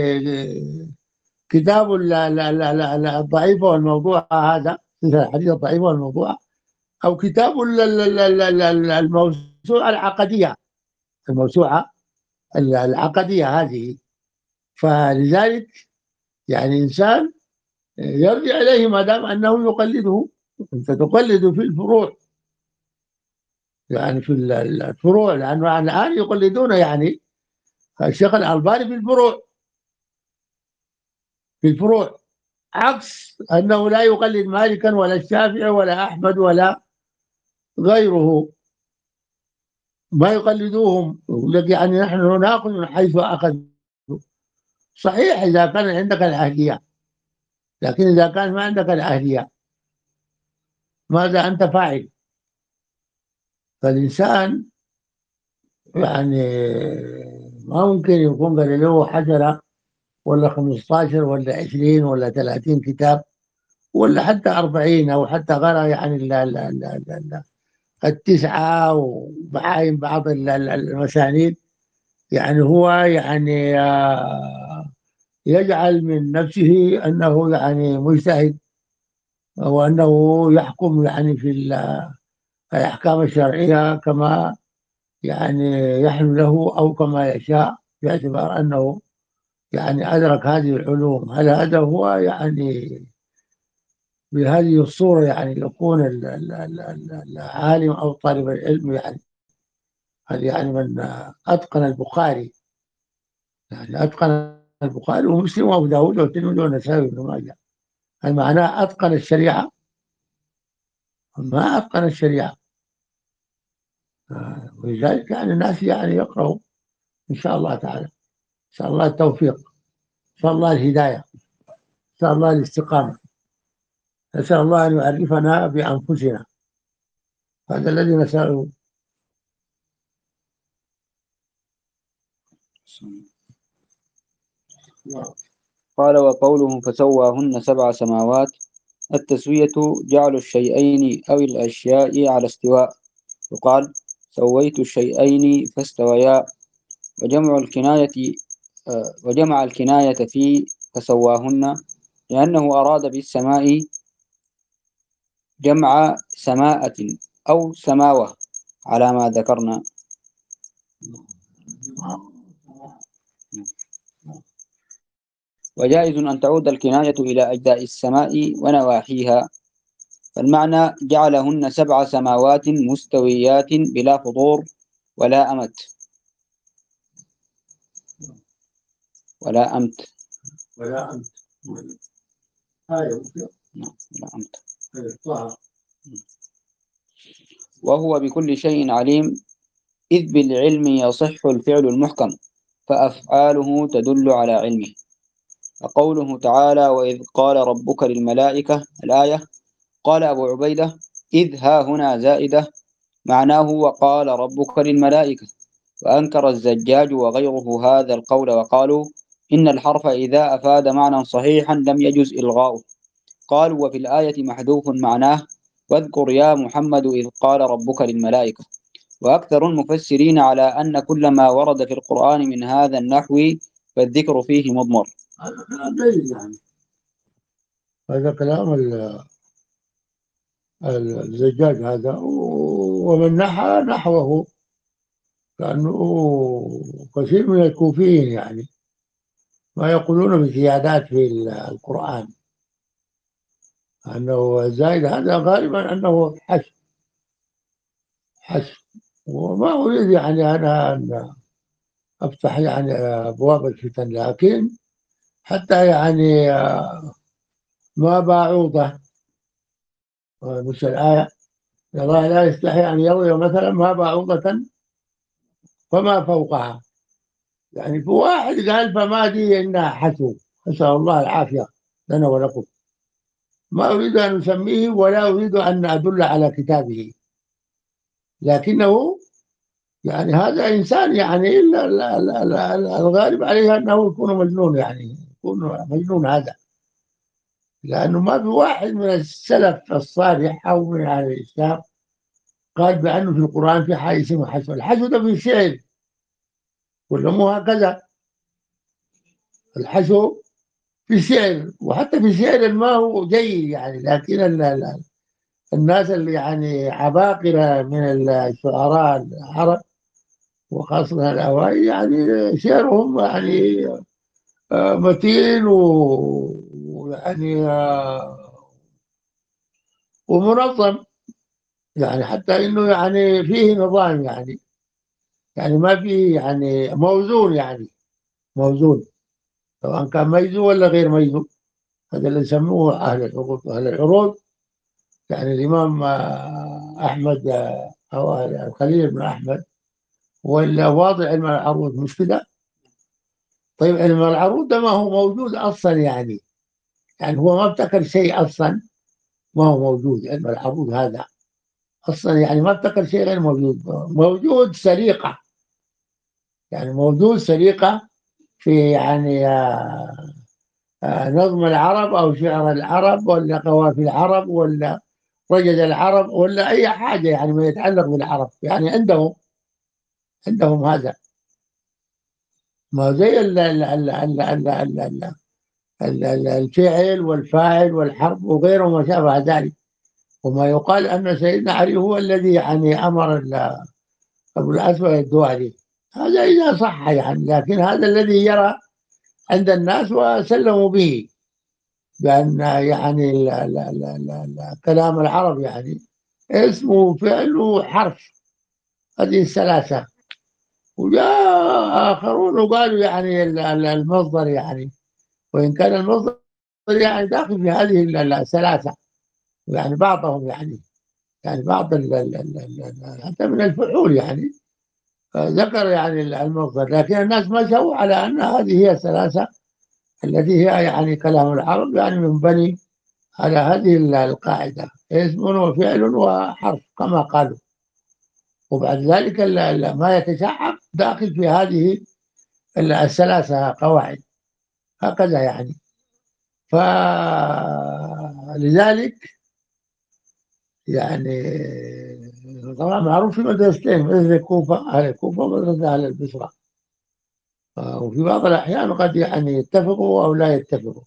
كتاب الضعيفة والموضوع هذا الحديث الضعيفة والموضوع، أو كتاب الموسوعة العقدية، الموسوعة العقدية هذه. فلذلك يعني إنسان يرجع إليه ما دام أنه يقلده. أنت تقلد في الفروع، يعني في الفروع، لأنه الآن يقلدون يعني الشيخ الألباني في الفروع، في الفروع عكس أنه لا يقلد مالكا ولا الشافعي ولا أحمد ولا غيره، ما يقلدوهم. يقول لك يعني نحن ناخذ من حيث أخذوا. صحيح إذا كان عندك الأهلية، لكن إذا كان ما عندك الأهلية ماذا أنت فاعل؟ فالإنسان يعني ما ممكن يكون قال له حجرة ولا خمستاشر ولا عشرين ولا ثلاثين كتاب ولا حتى أربعين، أو حتى قرأ يعني ال ال ال ال التسعة وبعاين بعض المسانيد. يعني هو يعني يجعل من نفسه أنه يعني مجتهد، وأنه يحكم يعني في الأحكام الشرعية كما يعني يحلو له أو كما يشاء، باعتبار أنه يعني أدرك هذه العلوم. هل هذا هو يعني بهذه الصورة يعني يكون العالم أو طالب العلم يعني هل يعني من أتقن البخاري، يعني أتقن البخاري ومسلم وأبو داود والترمذي والنسائي وابن ماجه، هل معناه أتقن الشريعة؟ ما أتقن الشريعة. ولذلك يعني الناس يعني يقرأوا إن شاء الله تعالى، إن شاء الله التوفيق، إن شاء الله الهداية، إن شاء الله الاستقامة. نسأل الله أن يعرفنا بأنفسنا، هذا الذي نسأله. قال وقوله فسواهن سبع سماوات، التسوية جعل الشيئين أو الأشياء على استواء، يقال سويت الشيئين فاستويا. وجمع الكناية آه، وجمع الكناية في فسواهن لأنه أراد بالسماء جمع سماءة أو سماوة على ما ذكرنا. وجائز أن تعود الكناية إلى أجزاء السماء ونواحيها، فالمعنى جعلهن سبع سماوات مستويات بلا فطور ولا أمت ولا أمت ولا أمت. أيوة. نعم، ولا أمت. وهو بكل شيء عليم، إذ بالعلم يصح الفعل المحكم، فأفعاله تدل على علمه. وقوله تعالى: وإذ قال ربك للملائكة، الآية، قال أبو عبيدة: إذ ها هنا زائدة، معناه وقال ربك للملائكة. وأنكر الزجاج وغيره هذا القول وقالوا إن الحرف إذا أفاد معنى صحيحا لم يجز إلغاؤه. قالوا وفي الآية محذوف معناه: واذكر يا محمد إذ قال ربك للملائكة. وأكثر المفسرين على أن كل ما ورد في القرآن من هذا النحو فالذكر فيه مضمر. هذا كلام جيد يعني، هذا كلام الزجاج هذا، ومن نحى نحوه، لأنه كثير من الكوفيين يعني ما يقولون بزيادات في القرآن، أنه زائد هذا غالبا أنه حشو حشو. وما أريد يعني أنا أن أفتح يعني أبواب الفتن، لكن حتى يعني ما بعوضة، مش الآية الله لا يستحي أن يروي مثلا ما بعوضة فما فوقها، يعني في واحد قال فما دي إنها حشو، نسأل الله العافية لنا ولكم. ما أريد أن أسميه ولا أريد أن أدل على كتابه، لكنه يعني هذا إنسان يعني الغالب عليه أنه يكون مجنون، يعني يكون مجنون هذا، لأنه ما في واحد من السلف الصالح أو من أهل الإسلام قال بأنه في القرآن في حاجة اسمها حشو. الحشو ده في الشعر ولا مو هكذا؟ الحشو في الشعر، وحتى في الشعر ما هو جيد يعني، لكن الناس اللي يعني عباقرة من الشعراء العرب وخاصة الأوائل يعني شعرهم يعني آه، متين ويعني آه، ومنظم، يعني حتى إنه يعني فيه نظام، يعني يعني ما فيه يعني موزون، يعني موزون سواء كان ميزو ولا غير ميزو. هذا اللي يسموه أهل العروض. أهل العروض يعني الإمام آه، أحمد آه، أو الخليل بن أحمد ولا واضع علم العروض، مش كده؟ طيب علم العروض ده ما هو موجود أصلا، يعني يعني هو ما ابتكر شيء أصلا، ما هو موجود علم العروض هذا أصلا، يعني ما ابتكر شيء غير موجود. موجود سريقة، يعني موجود سريقة في يعني آه، آه، نظم العرب أو شعر العرب ولا قوافي العرب ولا رجل العرب ولا أي حاجة يعني ما يتعلق بالعرب، يعني عندهم عندهم هذا. ما زي ال ال ال ال ال ال ال ال- ال- الفعل والفاعل والحرف وغيره ما شابه ذلك. وما يقال أن سيدنا علي هو الذي يعني أمر ال- أبو الأسود الدؤلي، هذا إذا صح يعني، لكن هذا الذي يرى عند الناس وسلموا به، بأن يعني ال ال ال ال ال كلام العرب يعني اسمه وفعل وحرف، هذه الثلاثة. وجاء آخرون وقالوا يعني ال- ال- المصدر، يعني وإن كان المصدر يعني داخل في هذه ال- ال- الثلاثة، يعني بعضهم يعني يعني بعض ال ال ال ال حتى من الفحول يعني آه، ذكر يعني المصدر، لكن الناس مشوا على أن هذه هي الثلاثة التي هي يعني كلام العرب، يعني من بني على هذه ال- القاعدة: اسم وفعل وحرف كما قالوا. وبعد ذلك ال- ال- ما يتشعب داخل في هذه ال- الثلاثة قواعد، هكذا يعني. فلذلك يعني طبعا معروف في مدرستين: مدرسة الكوفة أهل الكوفة ومدرسة أهل البصرة. وفي بعض الأحيان قد يعني يتفقوا أو لا يتفقوا.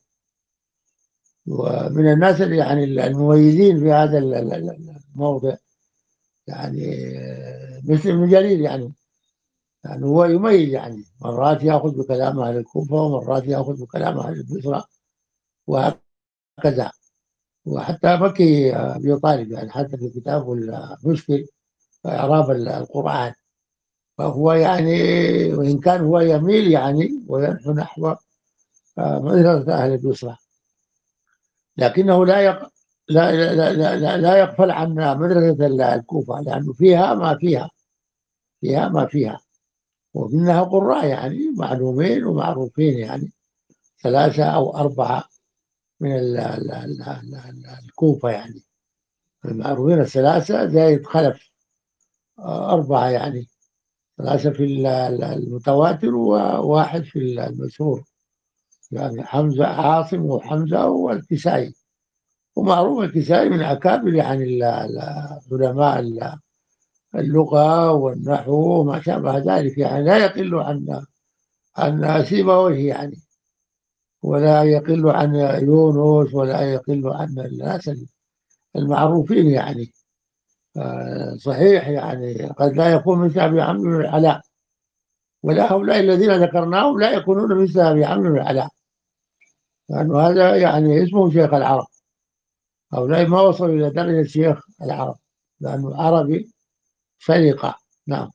ومن الناس اللي يعني المميزين في هذا الموضع يعني مثل ابن جرير، يعني يعني هو يميز يعني مرات يأخذ بكلام أهل الكوفة ومرات يأخذ بكلام أهل البصرة وهكذا. وحتى بكي أبي طالب يعني حتى في كتابه المشكل في إعراب القرآن، فهو يعني وإن كان هو يميل يعني وينحو نحو مدرسة أهل البصرة، لكنه لا يق... لا لا لا لا, لا يغفل عن مدرسة الكوفة، لأنه فيها ما فيها فيها ما فيها ومنها قراء يعني معلومين ومعروفين يعني ثلاثة أو أربعة من ال ال ال ال الكوفة يعني المعروفين الثلاثة زائد خلف أربعة يعني ثلاثة في المتواتر وواحد في المشهور يعني حمزة عاصم وحمزة والكسائي. ومعروف الكسائي من أكابر يعني علماء اللغة والنحو وما شابه ذلك، يعني لا يقل عن عن سيبويه يعني، ولا يقل عن يونس، ولا يقل عن الناس المعروفين يعني. صحيح يعني قد لا يكون مثل أبي عمرو بن العلاء، ولا هؤلاء الذين ذكرناهم لا يكونون مثل أبي عمرو بن العلاء، لأنه هذا يعني اسمه شيخ العرب. هؤلاء ما وصلوا إلى درجة شيخ العرب لأنه عربي سلقة. نعم.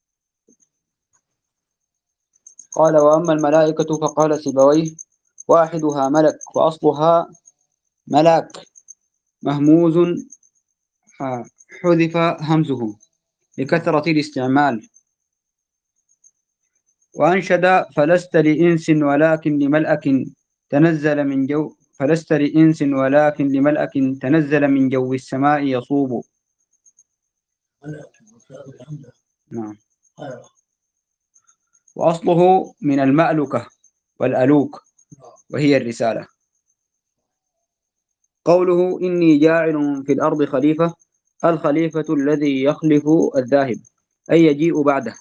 قال: وأما الملائكة فقال سيبويه: واحدها ملك وأصلها ملاك مهموز حذف همزه لكثرة الاستعمال. وأنشد: فلست لإنس ولكن لملأك تنزل من جو فلست لإنس ولكن لملأك تنزل من جو السماء يصوب. نعم. وأصله من المألكة والألوك وهي الرسالة. قوله: إني جاعل في الأرض خليفة، الخليفة الذي يخلف الذاهب أي يجيء بعده،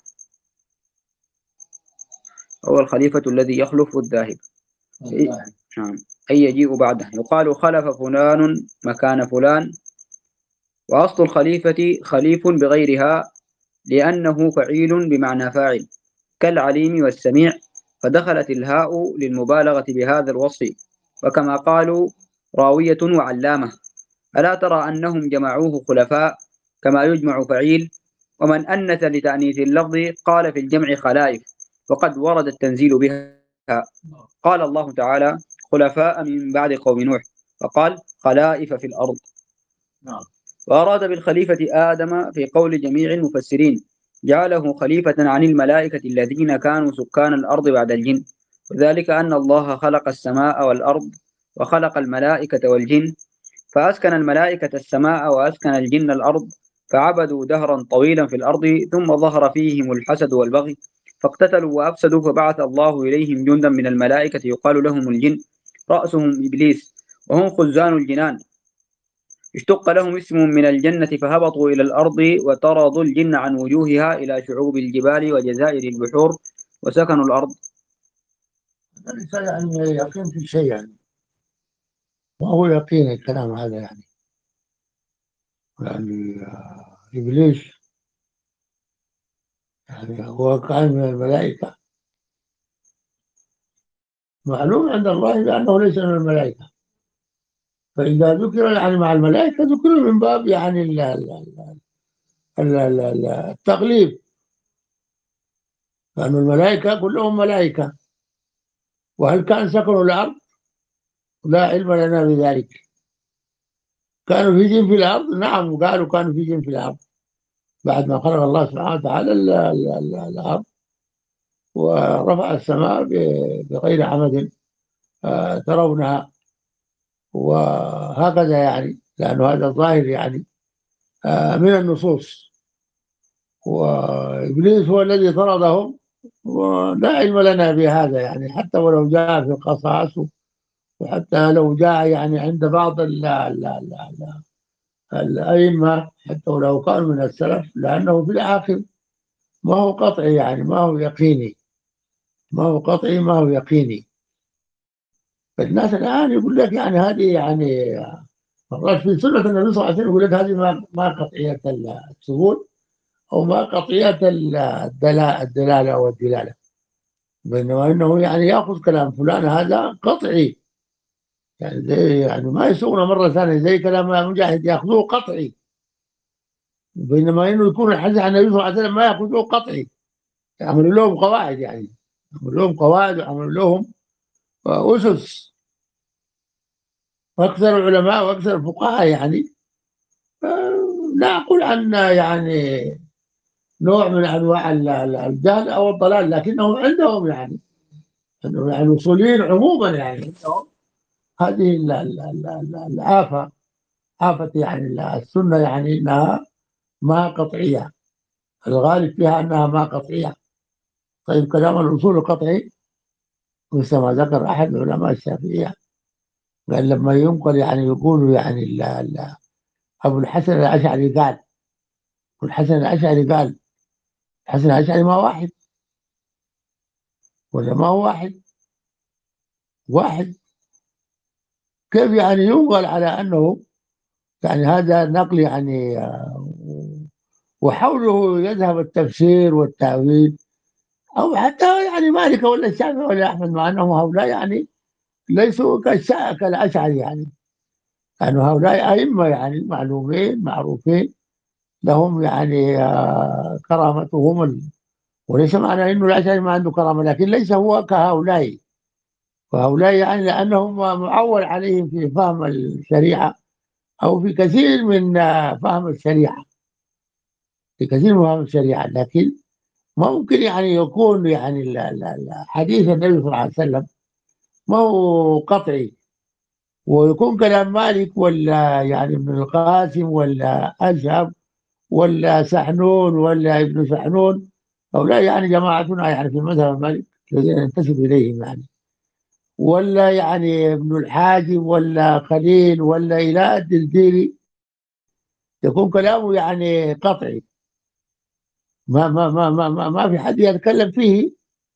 هو الخليفة الذي يخلف الذاهب نعم أي يجيء بعده. يقال: خلف فلان مكان فلان. وأصل الخليفة خليف بغيرها لأنه فعيل بمعنى فاعل كالعليم والسميع، فدخلت الهاء للمبالغة بهذا الوصف. وكما قالوا راوية وعلامة، ألا ترى أنهم جمعوه خلفاء كما يجمع فعيل. ومن أنث لتأنيث اللفظ قال في الجمع خلائف، وقد ورد التنزيل بها. قال الله تعالى: خلفاء من بعد قوم نوح، وقال: خلائف في الأرض. وأراد بالخليفة آدم في قول جميع المفسرين، جعله خليفة عن الملائكة الذين كانوا سكان الأرض بعد الجن، وذلك أن الله خلق السماء والأرض وخلق الملائكة والجن، فأسكن الملائكة السماء وأسكن الجن الأرض، فعبدوا دهرا طويلا في الأرض، ثم ظهر فيهم الحسد والبغي فاقتتلوا وأفسدوا، فبعث الله إليهم جندا من الملائكة يقال لهم الجن، رأسهم إبليس وهم خزان الجنان، اشتق لهم اسم من الجنة فهبطوا إلى الأرض، وطردوا الجن عن وجوهها إلى شعوب الجبال وجزائر البحور وسكنوا الأرض. الإنسان يعني يقين في شيء يعني، وهو يقين الكلام هذا يعني. يعني إبليس يعني هو كان من الملائكة، معلوم عند الله بأنه ليس من الملائكة، فإذا ذكر يعني مع الملائكة ذكر من باب يعني التغليب، لأن الملائكة كلهم ملائكة. وهل كان سكنوا الأرض؟ لا علم لنا بذلك. كانوا في جن في الأرض، نعم، وقالوا كانوا في جن في الأرض بعد ما خلق الله سبحانه وتعالى الأرض ورفع السماء بغير عمد ترونها، وهكذا يعني، لأنه هذا الظاهر يعني من النصوص. وإبليس هو الذي طردهم، ولا علم لنا بهذا يعني، حتى ولو جاء في القصاص، وحتى لو جاء يعني عند بعض ال ال ال ال الأئمة، حتى ولو كانوا من السلف، لأنه في الآخر ما هو قطعي يعني، ما هو يقيني، ما هو قطعي، ما هو يقيني. فالناس الآن يقول لك يعني هذه يعني مرات في سنة النبي صلى الله عليه وسلم يقول لك هذه ما ما قطعية الثبوت، أو ما قطعية الدلالة الدلالة أو الدلالة، بينما إنه يعني يأخذ كلام فلان هذا قطعي، يعني زي يعني ما يسوقنا مرة ثانية زي كلام مجاهد يأخذوه قطعي، بينما إنه يكون الحديث عن النبي صلى الله عليه وسلم ما يأخذوه قطعي، يعملوا لهم قواعد، يعني يعملوا لهم قواعد ويعملوا لهم أسس. وأكثر العلماء وأكثر الفقهاء يعني آه، لا أقول عن يعني نوع من أنواع الجهل أو الضلال، لكنهم عندهم يعني أنه يعني الأصوليين عموما يعني عندهم هذه ال- ال- ال- ال- الآفة، آفة يعني السنة، يعني أنها ما قطعية، الغالب فيها أنها ما قطعية. طيب كلام الأصول قطعي، مثل ما ذكر أحد علماء الشافعية قال لما ينقل يعني يقولوا يعني ال- ال- أبو الحسن الأشعري قال، أبو الحسن الأشعري قال، الحسن الأشعري ما واحد ولا ما هو واحد؟ واحد. كيف يعني ينقل على أنه يعني هذا نقل يعني آه، وحوله يذهب التفسير والتأويل، أو حتى يعني مالك ولا الشافعي ولا أحمد، مع أنهم هؤلاء يعني ليسوا كالشا- كالأشعري يعني، لأن هؤلاء أئمة يعني معلومين معروفين لهم يعني آه، كرامتهم ال... وليس معنى أنه الأشعري ما عنده كرامة، لكن ليس هو كهؤلاء. وهؤلاء يعني لأنهم معول عليهم في فهم الشريعة، أو في كثير من آه، فهم الشريعة، في كثير من فهم الشريعة، لكن ممكن يعني يكون يعني ال- ال- ال- حديث النبي صلى الله عليه وسلم ما هو قطعي، ويكون كلام مالك ولا يعني ابن القاسم ولا أشهب ولا سحنون ولا ابن سحنون، هؤلاء يعني جماعتنا يعني في المذهب المالك الذين ننتسب إليهم يعني، ولا يعني ابن الحاجب ولا خليل ولا إلى الدلديري، يكون كلامه يعني قطعي، ما ما ما ما ما, ما في حد يتكلم فيه،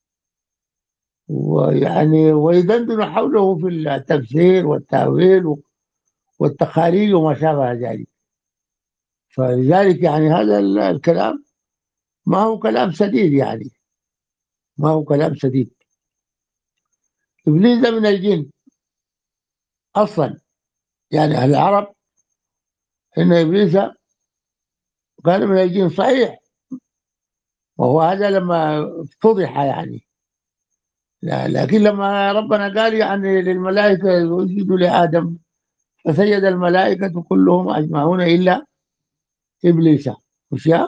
ويعني ويدندن حوله في التفسير والتأويل والتخاريج وما شابه ذلك. فلذلك يعني هذا ال- الكلام ما هو كلام سديد، يعني ما هو كلام سديد. إبليس ده من الجن أصلا، يعني أهل العرب إن إبليس كان من الجن صحيح، وهو هذا لما افتضح يعني، لا- لكن لما ربنا قال يعني للملائكة اسجدوا لآدم فسجد الملائكة كلهم أجمعون إلا إبليس، مش يا؟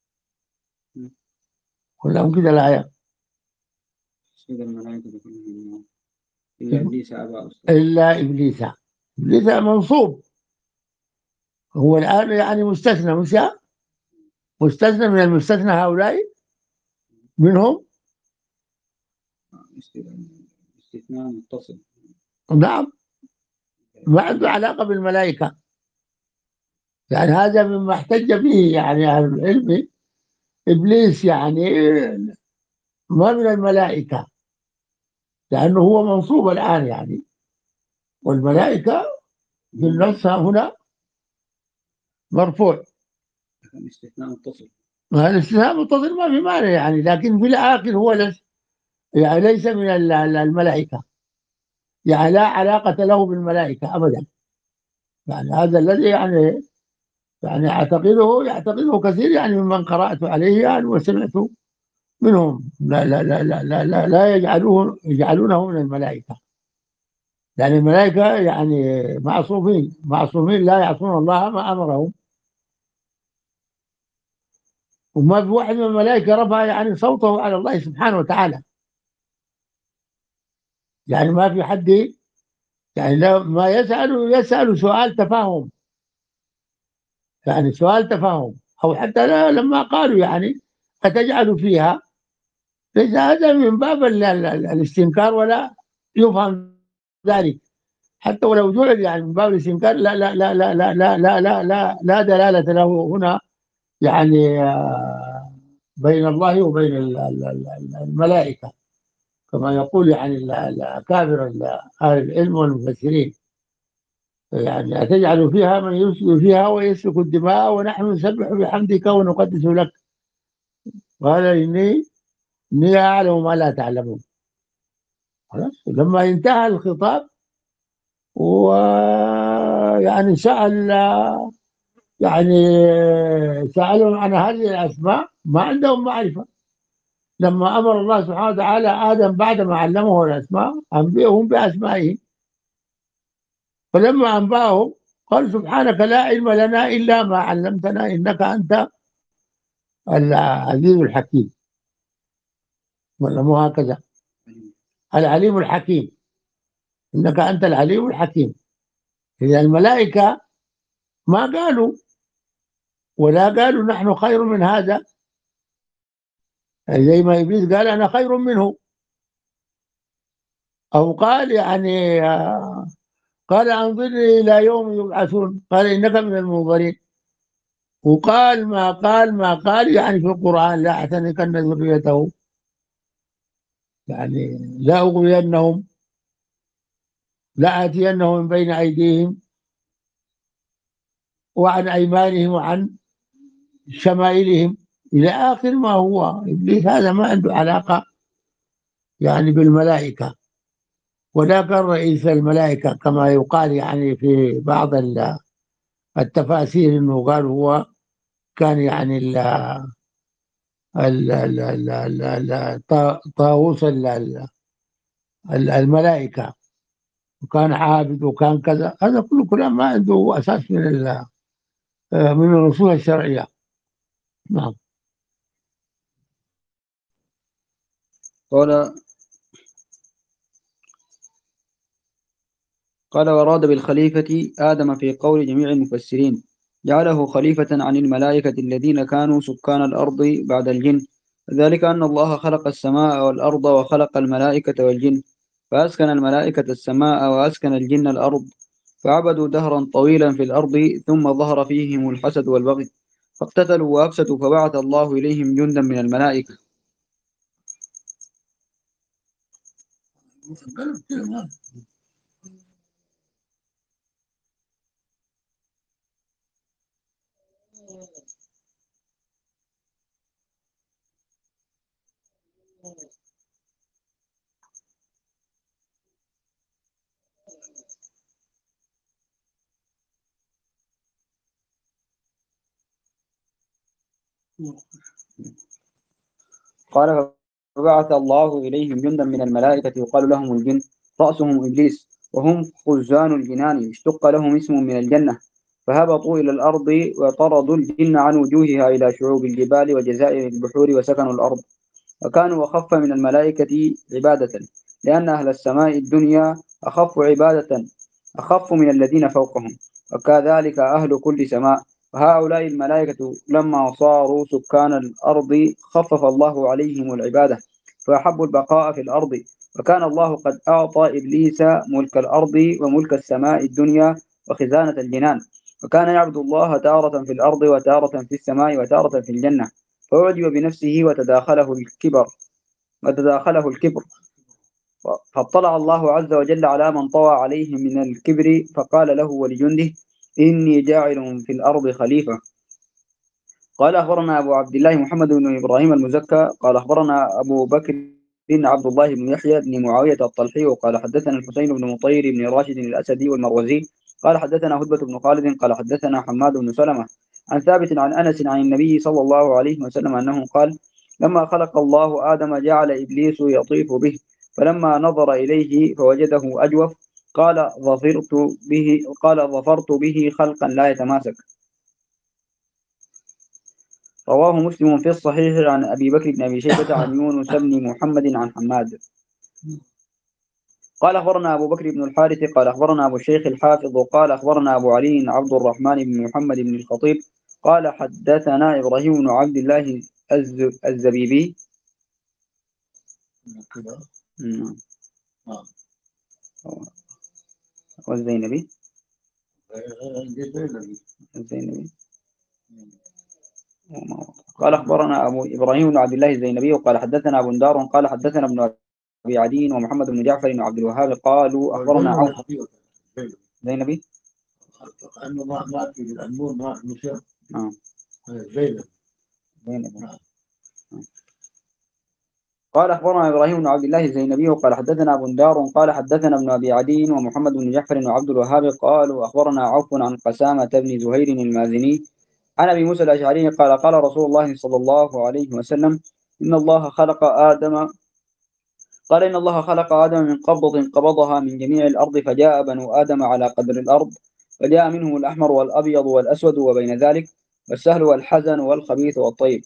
ولا هم كده الآية؟ سيد الملائكة كلهم إلا إبليس أبى أستاذ. إلا إبليس. إبليس منصوب، هو الآن يعني مستثنى، مش يا؟ مستثنى من المستثنى هؤلاء منهم. استثناء متصل. نعم، ما عنده علاقة بالملائكة، يعني هذا مما احتج به يعني أهل العلم. إبليس يعني ما من الملائكة، لأنه هو منصوب الآن يعني، والملائكة في النص هنا مرفوع. استثناء متصل. الاستثناء متصل ما في معنى يعني، لكن في الآخر هو ليس يعني ليس من ال- ال- الملائكة، يعني لا علاقة له بالملائكة أبدا، يعني هذا الذي يعني يعني أعتقده يعتقده كثير يعني ممن قرأت عليه يعني وسمعت منهم، لا لا لا لا لا لا, لا يجعلوه يجعلونه من الملائكة، يعني الملائكة يعني معصومين معصومين لا يعصون الله ما أمرهم، وما في واحد من الملائكة رفع يعني صوته على الله سبحانه وتعالى، يعني ما في حد يعني لو ما يسأل يسأل سؤال تفاهم، يعني سؤال تفاهم، أو حتى لا لما قالوا يعني أتجعل فيها، ليس هذا من باب ال- ال- ال- الاستنكار ولا يفهم ذلك، حتى ولو جعل يعني من باب الاستنكار لا لا لا لا لا لا لا لا لا, لا دلالة له هنا يعني آه، بين الله وبين ال- ال- ال- الملائكة، كما يقول يعني ال- الأكابر ال- أهل العلم والمفسرين، يعني أتجعل فيها من يفسد فيها ويسفك الدماء ونحن نسبح بحمدك ونقدس لك، قال إني إني أعلم ما لا تعلمون. خلاص لما انتهى الخطاب ويعني سأل، يعني سألهم عن هذه الأسماء ما عندهم معرفة. لما أمر الله سبحانه وتعالى آدم بعدما علمه الأسماء أنبئهم بأسمائهم، فلما أنبأهم قال سبحانك لا علم لنا إلا ما علمتنا إنك أنت العزيز الحكيم، ولا مو هكذا؟ العليم الحكيم، إنك أنت العليم الحكيم. إذا الملائكة ما قالوا، ولا قالوا نحن خير من هذا، زي ما إبليس قال أنا خير منه، أو قال يعني آه، قال أنظرني إلى يوم يبعثون، قال إنك من المنظرين. وقال ما قال ما قال يعني في القرآن لا أحتنكن ذريته، يعني لا أغوينهم، لا آتينهم من بين أيديهم وعن أيمانهم وعن شمائلهم، إلى آخر ما هو. إبليس هذا ما عنده علاقة يعني بالملائكة، ولا كان رئيس الملائكة كما يقال يعني في بعض التفاسير، انه قال هو كان يعني ال ال ال ال ال ال طاووس ال- ال- الملائكة، وكان عابد وكان كذا. هذا كله كلام ما عنده أساس من ال- من الأصول الشرعية. نعم. قال قال وراد بالخليفة آدم في قول جميع المفسرين، جعله خليفة عن الملائكة الذين كانوا سكان الأرض بعد الجن، ذلك أن الله خلق السماء والأرض وخلق الملائكة والجن، فأسكن الملائكة السماء وأسكن الجن الأرض، فعبدوا دهرا طويلا في الأرض ثم ظهر فيهم الحسد والبغي فاقتتلوا وأفسدوا، فبعث الله إليهم جندا من الملائكة. قال فبعث الله إليهم جندا من الملائكة يقال لهم الجن، رأسهم إبليس، وهم خزان الجنان، اشتق لهم اسم من الجنة، فهبطوا إلى الأرض وطردوا الجن عن وجوهها إلى شعوب الجبال وجزائر البحور وسكنوا الأرض، وكانوا أخف من الملائكة عبادة، لأن أهل السماء الدنيا أخف عبادة، أخف من الذين فوقهم، وكذلك أهل كل سماء. وهؤلاء الملائكة لما صاروا سكان الأرض خفف الله عليهم العبادة، فأحبوا البقاء في الأرض، وكان الله قد أعطى إبليس ملك الأرض وملك السماء الدنيا وخزانة الجنان، وكان يعبد الله تارة في الأرض وتارة في السماء وتارة في الجنة، فأعجب بنفسه وتداخله الكبر وتداخله الكبر فاطلع الله عز وجل على من طوى عليه من الكبر، فقال له ولجنده إني جاعل في الأرض خليفة. قال أخبرنا أبو عبد الله محمد بن إبراهيم المزكى قال أخبرنا أبو بكر بن عبد الله بن يحيى بن معاوية الطلحي وقال حدثنا الحسين بن مطير بن راشد الأسدي والمروزي قال حدثنا هدبة بن خالد قال حدثنا حماد بن سلمة عن ثابت عن أنس عن النبي صلى الله عليه وسلم أنه قال لما خلق الله آدم جعل إبليس يطيف به، فلما نظر إليه فوجده أجوف قال ظفرت به قال ظفرت به خلقا لا يتماسك. رواه مسلم في الصحيح عن أبي بكر بن أبي شيبة عن يونس بن محمد عن حماد قال أخبرنا أبو بكر بن الحارث قال أخبرنا أبو الشيخ الحافظ قال أخبرنا أبو علي عبد الرحمن بن محمد بن الخطيب قال حدثنا إبراهيم بن عبد الله الز- الزبيبي نعم. والزينبي الزينبي قال أخبرنا أبو إبراهيم بن عبد الله الزينبي وقال حدثنا أبو دار قال حدثنا ابن أبي عدي ومحمد بن جعفر وعبد الوهاب قالوا أخبرنا عوف زينبي أنه ما ما في الأمور ما مشى. نعم زينب. زينب قال أخبرنا إبراهيم بن عبد الله الزينبي قال حدثنا بندار قال حدثنا ابن أبي عدي ومحمد بن جعفر وعبد الوهاب قالوا أخبرنا عوف عن قسامة بن زهير المازني عن أبي موسى الأشعري قال قال رسول الله صلى الله عليه وسلم إن الله خلق آدم قال إن الله خلق آدم من قبضة قبضها من جميع الأرض فجاء بنو آدم على قدر الأرض فجاء منهم الأحمر والأبيض والأسود وبين ذلك والسهل والحزن والخبيث والطيب.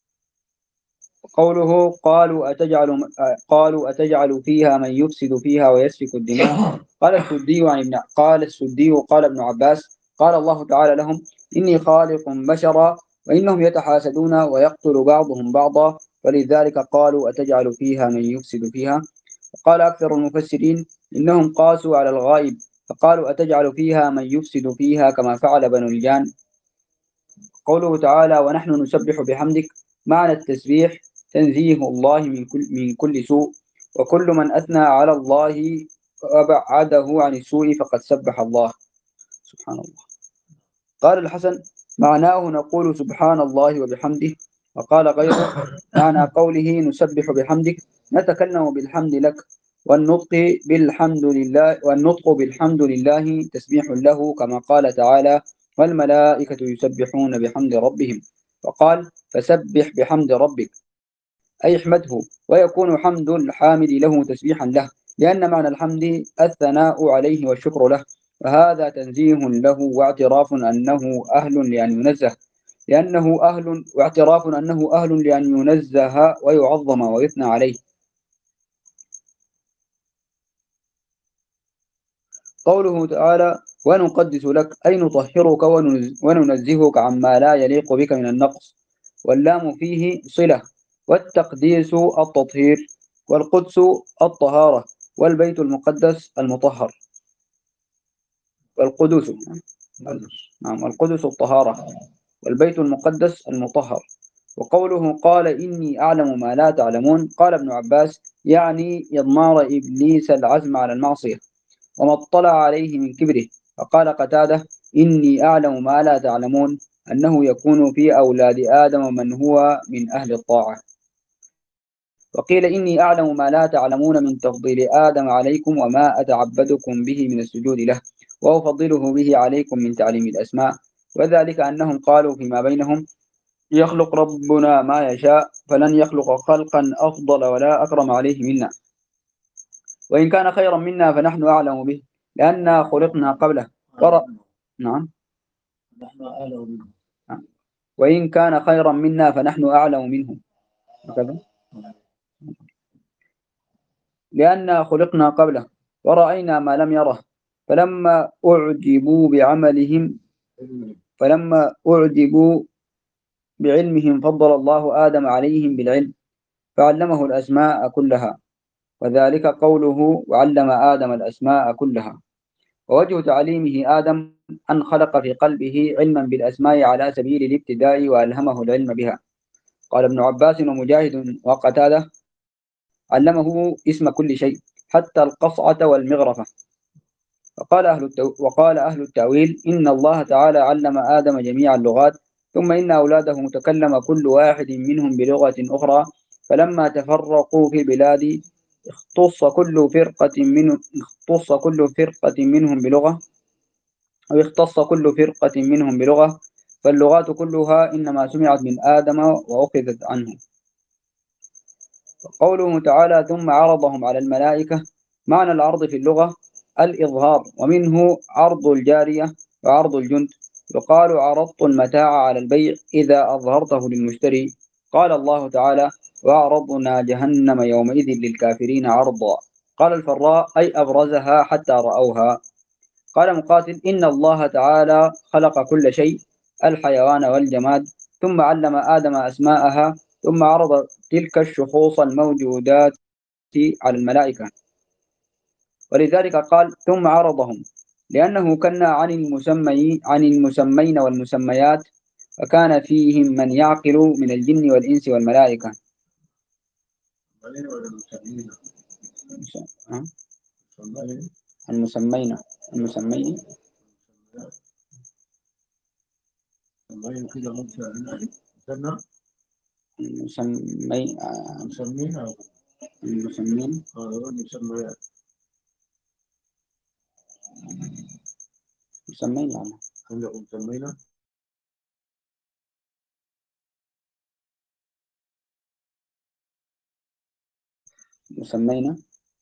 قوله قالوا أتجعل قالوا أتجعل فيها من يفسد فيها ويسفك الدماء قال السدي عن ابن قال السدي قال ابن عباس قال الله تعالى لهم إني خالق بشرا وإنهم يتحاسدون ويقتل بعضهم بعضا فلذلك قالوا أتجعل فيها من يفسد فيها. وقال أكثر المفسرين إنهم قاسوا على الغائب فقالوا أتجعل فيها من يفسد فيها كما فعل بنو الجان. قوله تعالى ونحن نسبح بحمدك معنى التسبيح تنزيه الله من كل, من كل سوء وكل من أثنى على الله وبعده عن السوء فقد سبح الله. سبحان الله. قال الحسن معناه نقول سبحان الله وبحمده. وقال غيره معنى قوله نسبح بحمدك نتكلم بالحمد لك والنطق بالحمد لله والنطق بالحمد لله تسبيح له كما قال تعالى والملائكة يسبحون بحمد ربهم وقال فسبح بحمد ربك أي احمده ويكون حمد الحامد له تسبيحا له لأن معنى الحمد الثناء عليه والشكر له وهذا تنزيه له واعتراف أنه أهل لأن ينزه لأنه أهل واعتراف أنه أهل لأن ينزه ويعظم ويثنى عليه. قوله تعالى ونقدس لك أي نطهرك وننزهك عما لا يليق بك من النقص واللام فيه صلة والتقديس التطهير والقدس الطهارة والبيت المقدس المطهر والقدس نعم القدس الطهارة والبيت المقدس المطهر. وقوله قال إني أعلم ما لا تعلمون قال ابن عباس يعني يضمار إبليس العزم على المعصية وما اطلع عليه من كبره. فقال قتادة إني أعلم ما لا تعلمون أنه يكون في أولاد آدم من هو من أهل الطاعة. وقيل إني أعلم ما لا تعلمون من تفضيل آدم عليكم وما أتعبدكم به من السجود له وأفضله به عليكم من تعليم الأسماء وذلك أنهم قالوا فيما بينهم يخلق ربنا ما يشاء فلن يخلق خلقا أفضل ولا أكرم عليه منا وإن كان خيرا منا فنحن أعلم به لأننا خلقنا قبله ور... نعم وإن كان خيرا منا فنحن أعلم منه هكذا لأننا خلقنا قبله ورأينا ما لم يره فلما أعجبوا بعملهم فلما أعجبوا بعلمهم فضل الله آدم عليهم بالعلم فعلمه الأسماء كلها وذلك قوله وعلم آدم الأسماء كلها. ووجه تعليمه آدم أن خلق في قلبه علما بالأسماء على سبيل الابتداء وألهمه العلم بها. قال ابن عباس ومجاهد وقتادة علمه اسم كل شيء حتى القصعة والمغرفة. وقال أهل, التو... وقال أهل التأويل إن الله تعالى علم آدم جميع اللغات ثم إن أولاده تكلم كل واحد منهم بلغة أخرى فلما تفرقوا في البلاد اختص كل فرقة من اختص كل فرقة منهم بلغة أو اختص كل فرقة منهم بلغة فاللغات كلها إنما سمعت من آدم وأخذت عنه. قوله تعالى ثم عرضهم على الملائكة معنى العرض في اللغة الإظهار ومنه عرض الجارية وعرض الجند. يقال عرضت المتاع على البيع إذا أظهرته للمشتري. قال الله تعالى وعرضنا جهنم يومئذ للكافرين عرضا. قال الفراء أي أبرزها حتى رأوها. قال مقاتل إن الله تعالى خلق كل شيء الحيوان والجماد ثم علم آدم أسماءها ثم عرض تلك الشخوص الموجودات على الملائكة ولذلك قال ثم عرضهم لأنه كان عن المسمي عن المسمين والمسميات وكان فيهم من يعقل من الجن والإنس والملائكة. المسمين المسمين المسمي مسمين أو المسمين هذا المسميات. مسمين يعني عندكم مسمينا؟ مسمينا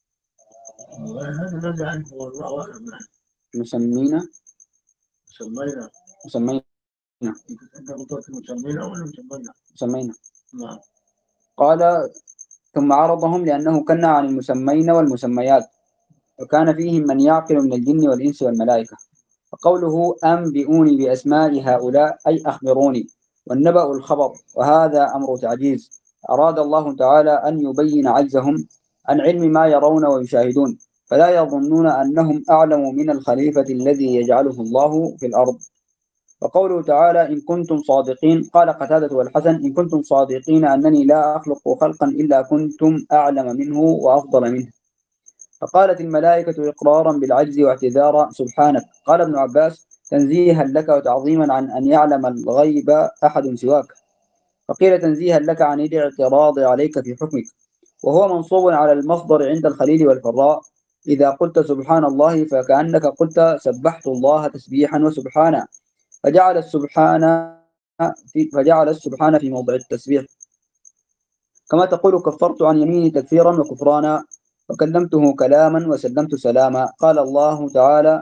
هذا الذي عنده والله أعلم. مسمينا مسمينا مسمينا أنت قلت مسمينا ولا مسمينا؟ مسمينا. نعم. قال ثم عرضهم لأنه كنى عن المسمين والمسميات، وكان فيهم من يعقل من الجن والإنس والملائكة. فقوله أنبئوني بأسماء هؤلاء أي أخبروني، والنبأ الخبر، وهذا أمر تعجيز. أراد الله تعالى أن يبين عجزهم عن علم ما يرون ويشاهدون، فلا يظنون أنهم أعلم من الخليفة الذي يجعله الله في الأرض. وقوله تعالى إن كنتم صادقين، قال قتادة والحسن إن كنتم صادقين أنني لا أخلق خلقا إلا كنتم أعلم منه وأفضل منه. فقالت الملائكة إقرارا بالعجز واعتذارا سبحانك. قال ابن عباس تنزيها لك وتعظيما عن أن يعلم الغيب أحد سواك. فقيل تنزيها لك عن الاعتراض عليك في حكمك، وهو منصوب على المصدر عند الخليل والفراء. إذا قلت سبحان الله فكأنك قلت سبحت الله تسبيحا وسبحانا، فجعل السبحان في فجعل السبحان في موضع التسبيح، كما تقول كفرت عن يميني تكفيرا وكفرانا، وكلمته كلاما وسلمت سلاما. قال الله تعالى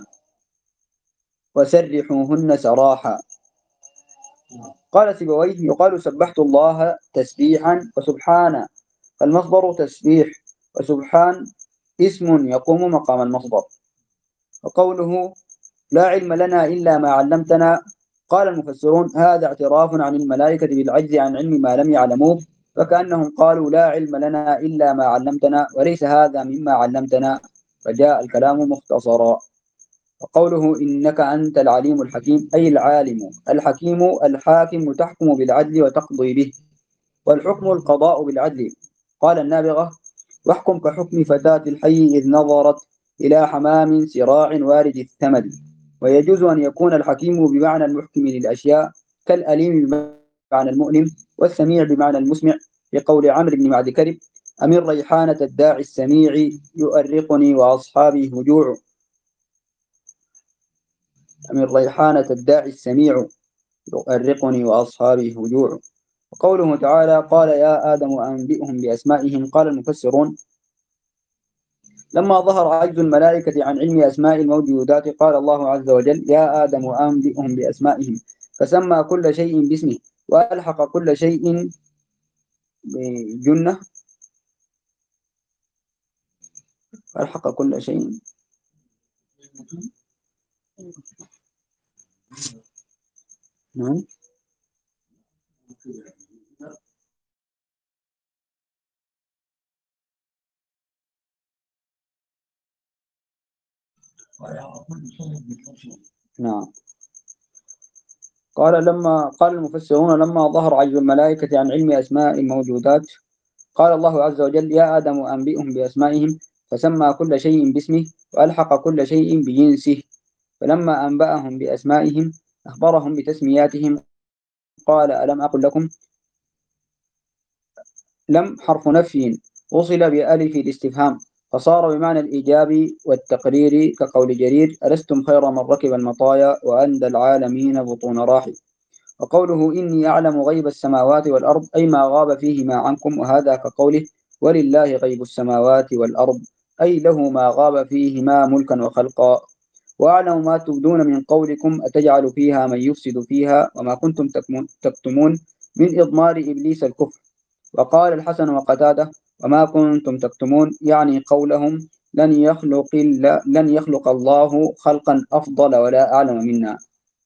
وسرحوهن سراحا. قال سيبويه يقال سبحت الله تسبيحا وسبحانا، فالمصدر تسبيح، وسبحان اسم يقوم مقام المصدر. وقوله لا علم لنا إلا ما علمتنا، قال المفسرون هذا اعتراف عن الملائكة بالعجز عن علم ما لم يعلموه، فكأنهم قالوا لا علم لنا إلا ما علمتنا وليس هذا مما علمتنا، فجاء الكلام مختصرا. وقوله إنك أنت العليم الحكيم أي العالم الحكيم الحاكم تحكم بالعدل وتقضي به، والحكم القضاء بالعدل. قال النابغة واحكم كحكم فتاة الحي إذ نظرت إلى حمام سراع وارد الثمد. ويجوز أن يكون الحكيم بمعنى المحكم للأشياء كالأليم بمعنى المؤلم، والسميع بمعنى المسمع، في قول عمرو بن معد كرب أمن ريحانة الداعي السميع يؤرقني وأصحابي هجوع. أمن ريحانة الداعي السميع يؤرقني وأصحابي هجوع. وقوله تعالى قال يا آدم أنبئهم بأسمائهم، قال المفسرون لما ظهر عجز الملائكة عن علم أسماء الموجودات قال الله عز وجل يا آدم أنبئهم بأسمائهم، فسمى كل شيء باسمه، وألحق كل شيء بجنة ألحق كل شيء نعم نعم. قال لما قال المفسرون لما ظهر عجز الملائكة عن علم أسماء الموجودات قال الله عز وجل يا آدم أنبئهم بأسمائهم، فسمى كل شيء باسمه وألحق كل شيء بجنسه. فلما أنبأهم بأسمائهم أخبرهم بتسمياتهم. قال ألم أقل لكم. لم حرف نفي وصل بألف الاستفهام، فصار بمعنى الإيجاب والتقرير كقول جرير ألستم خير من ركب المطايا وأندى العالمين بطون راحي. وقوله إني أعلم غيب السماوات والأرض أي ما غاب فيهما عنكم، وهذا كقوله ولله غيب السماوات والأرض أي له ما غاب فيهما ملكا وخلقا. وأعلم ما تبدون من قولكم أتجعل فيها من يفسد فيها وما كنتم تكتمون من إضمار إبليس الكفر. وقال الحسن وقتاده وما كنتم تكتمون يعني قولهم لن يخلق, لن يخلق الله خلقا أفضل ولا أعلم منا.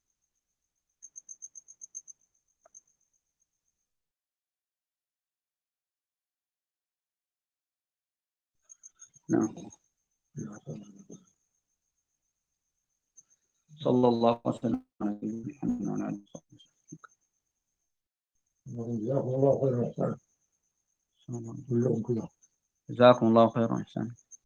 نعم. صلى الله وسلم على محمد وعلى آله جزاكم الله خيرا. كلهم كذا. جزاكم الله خيرا.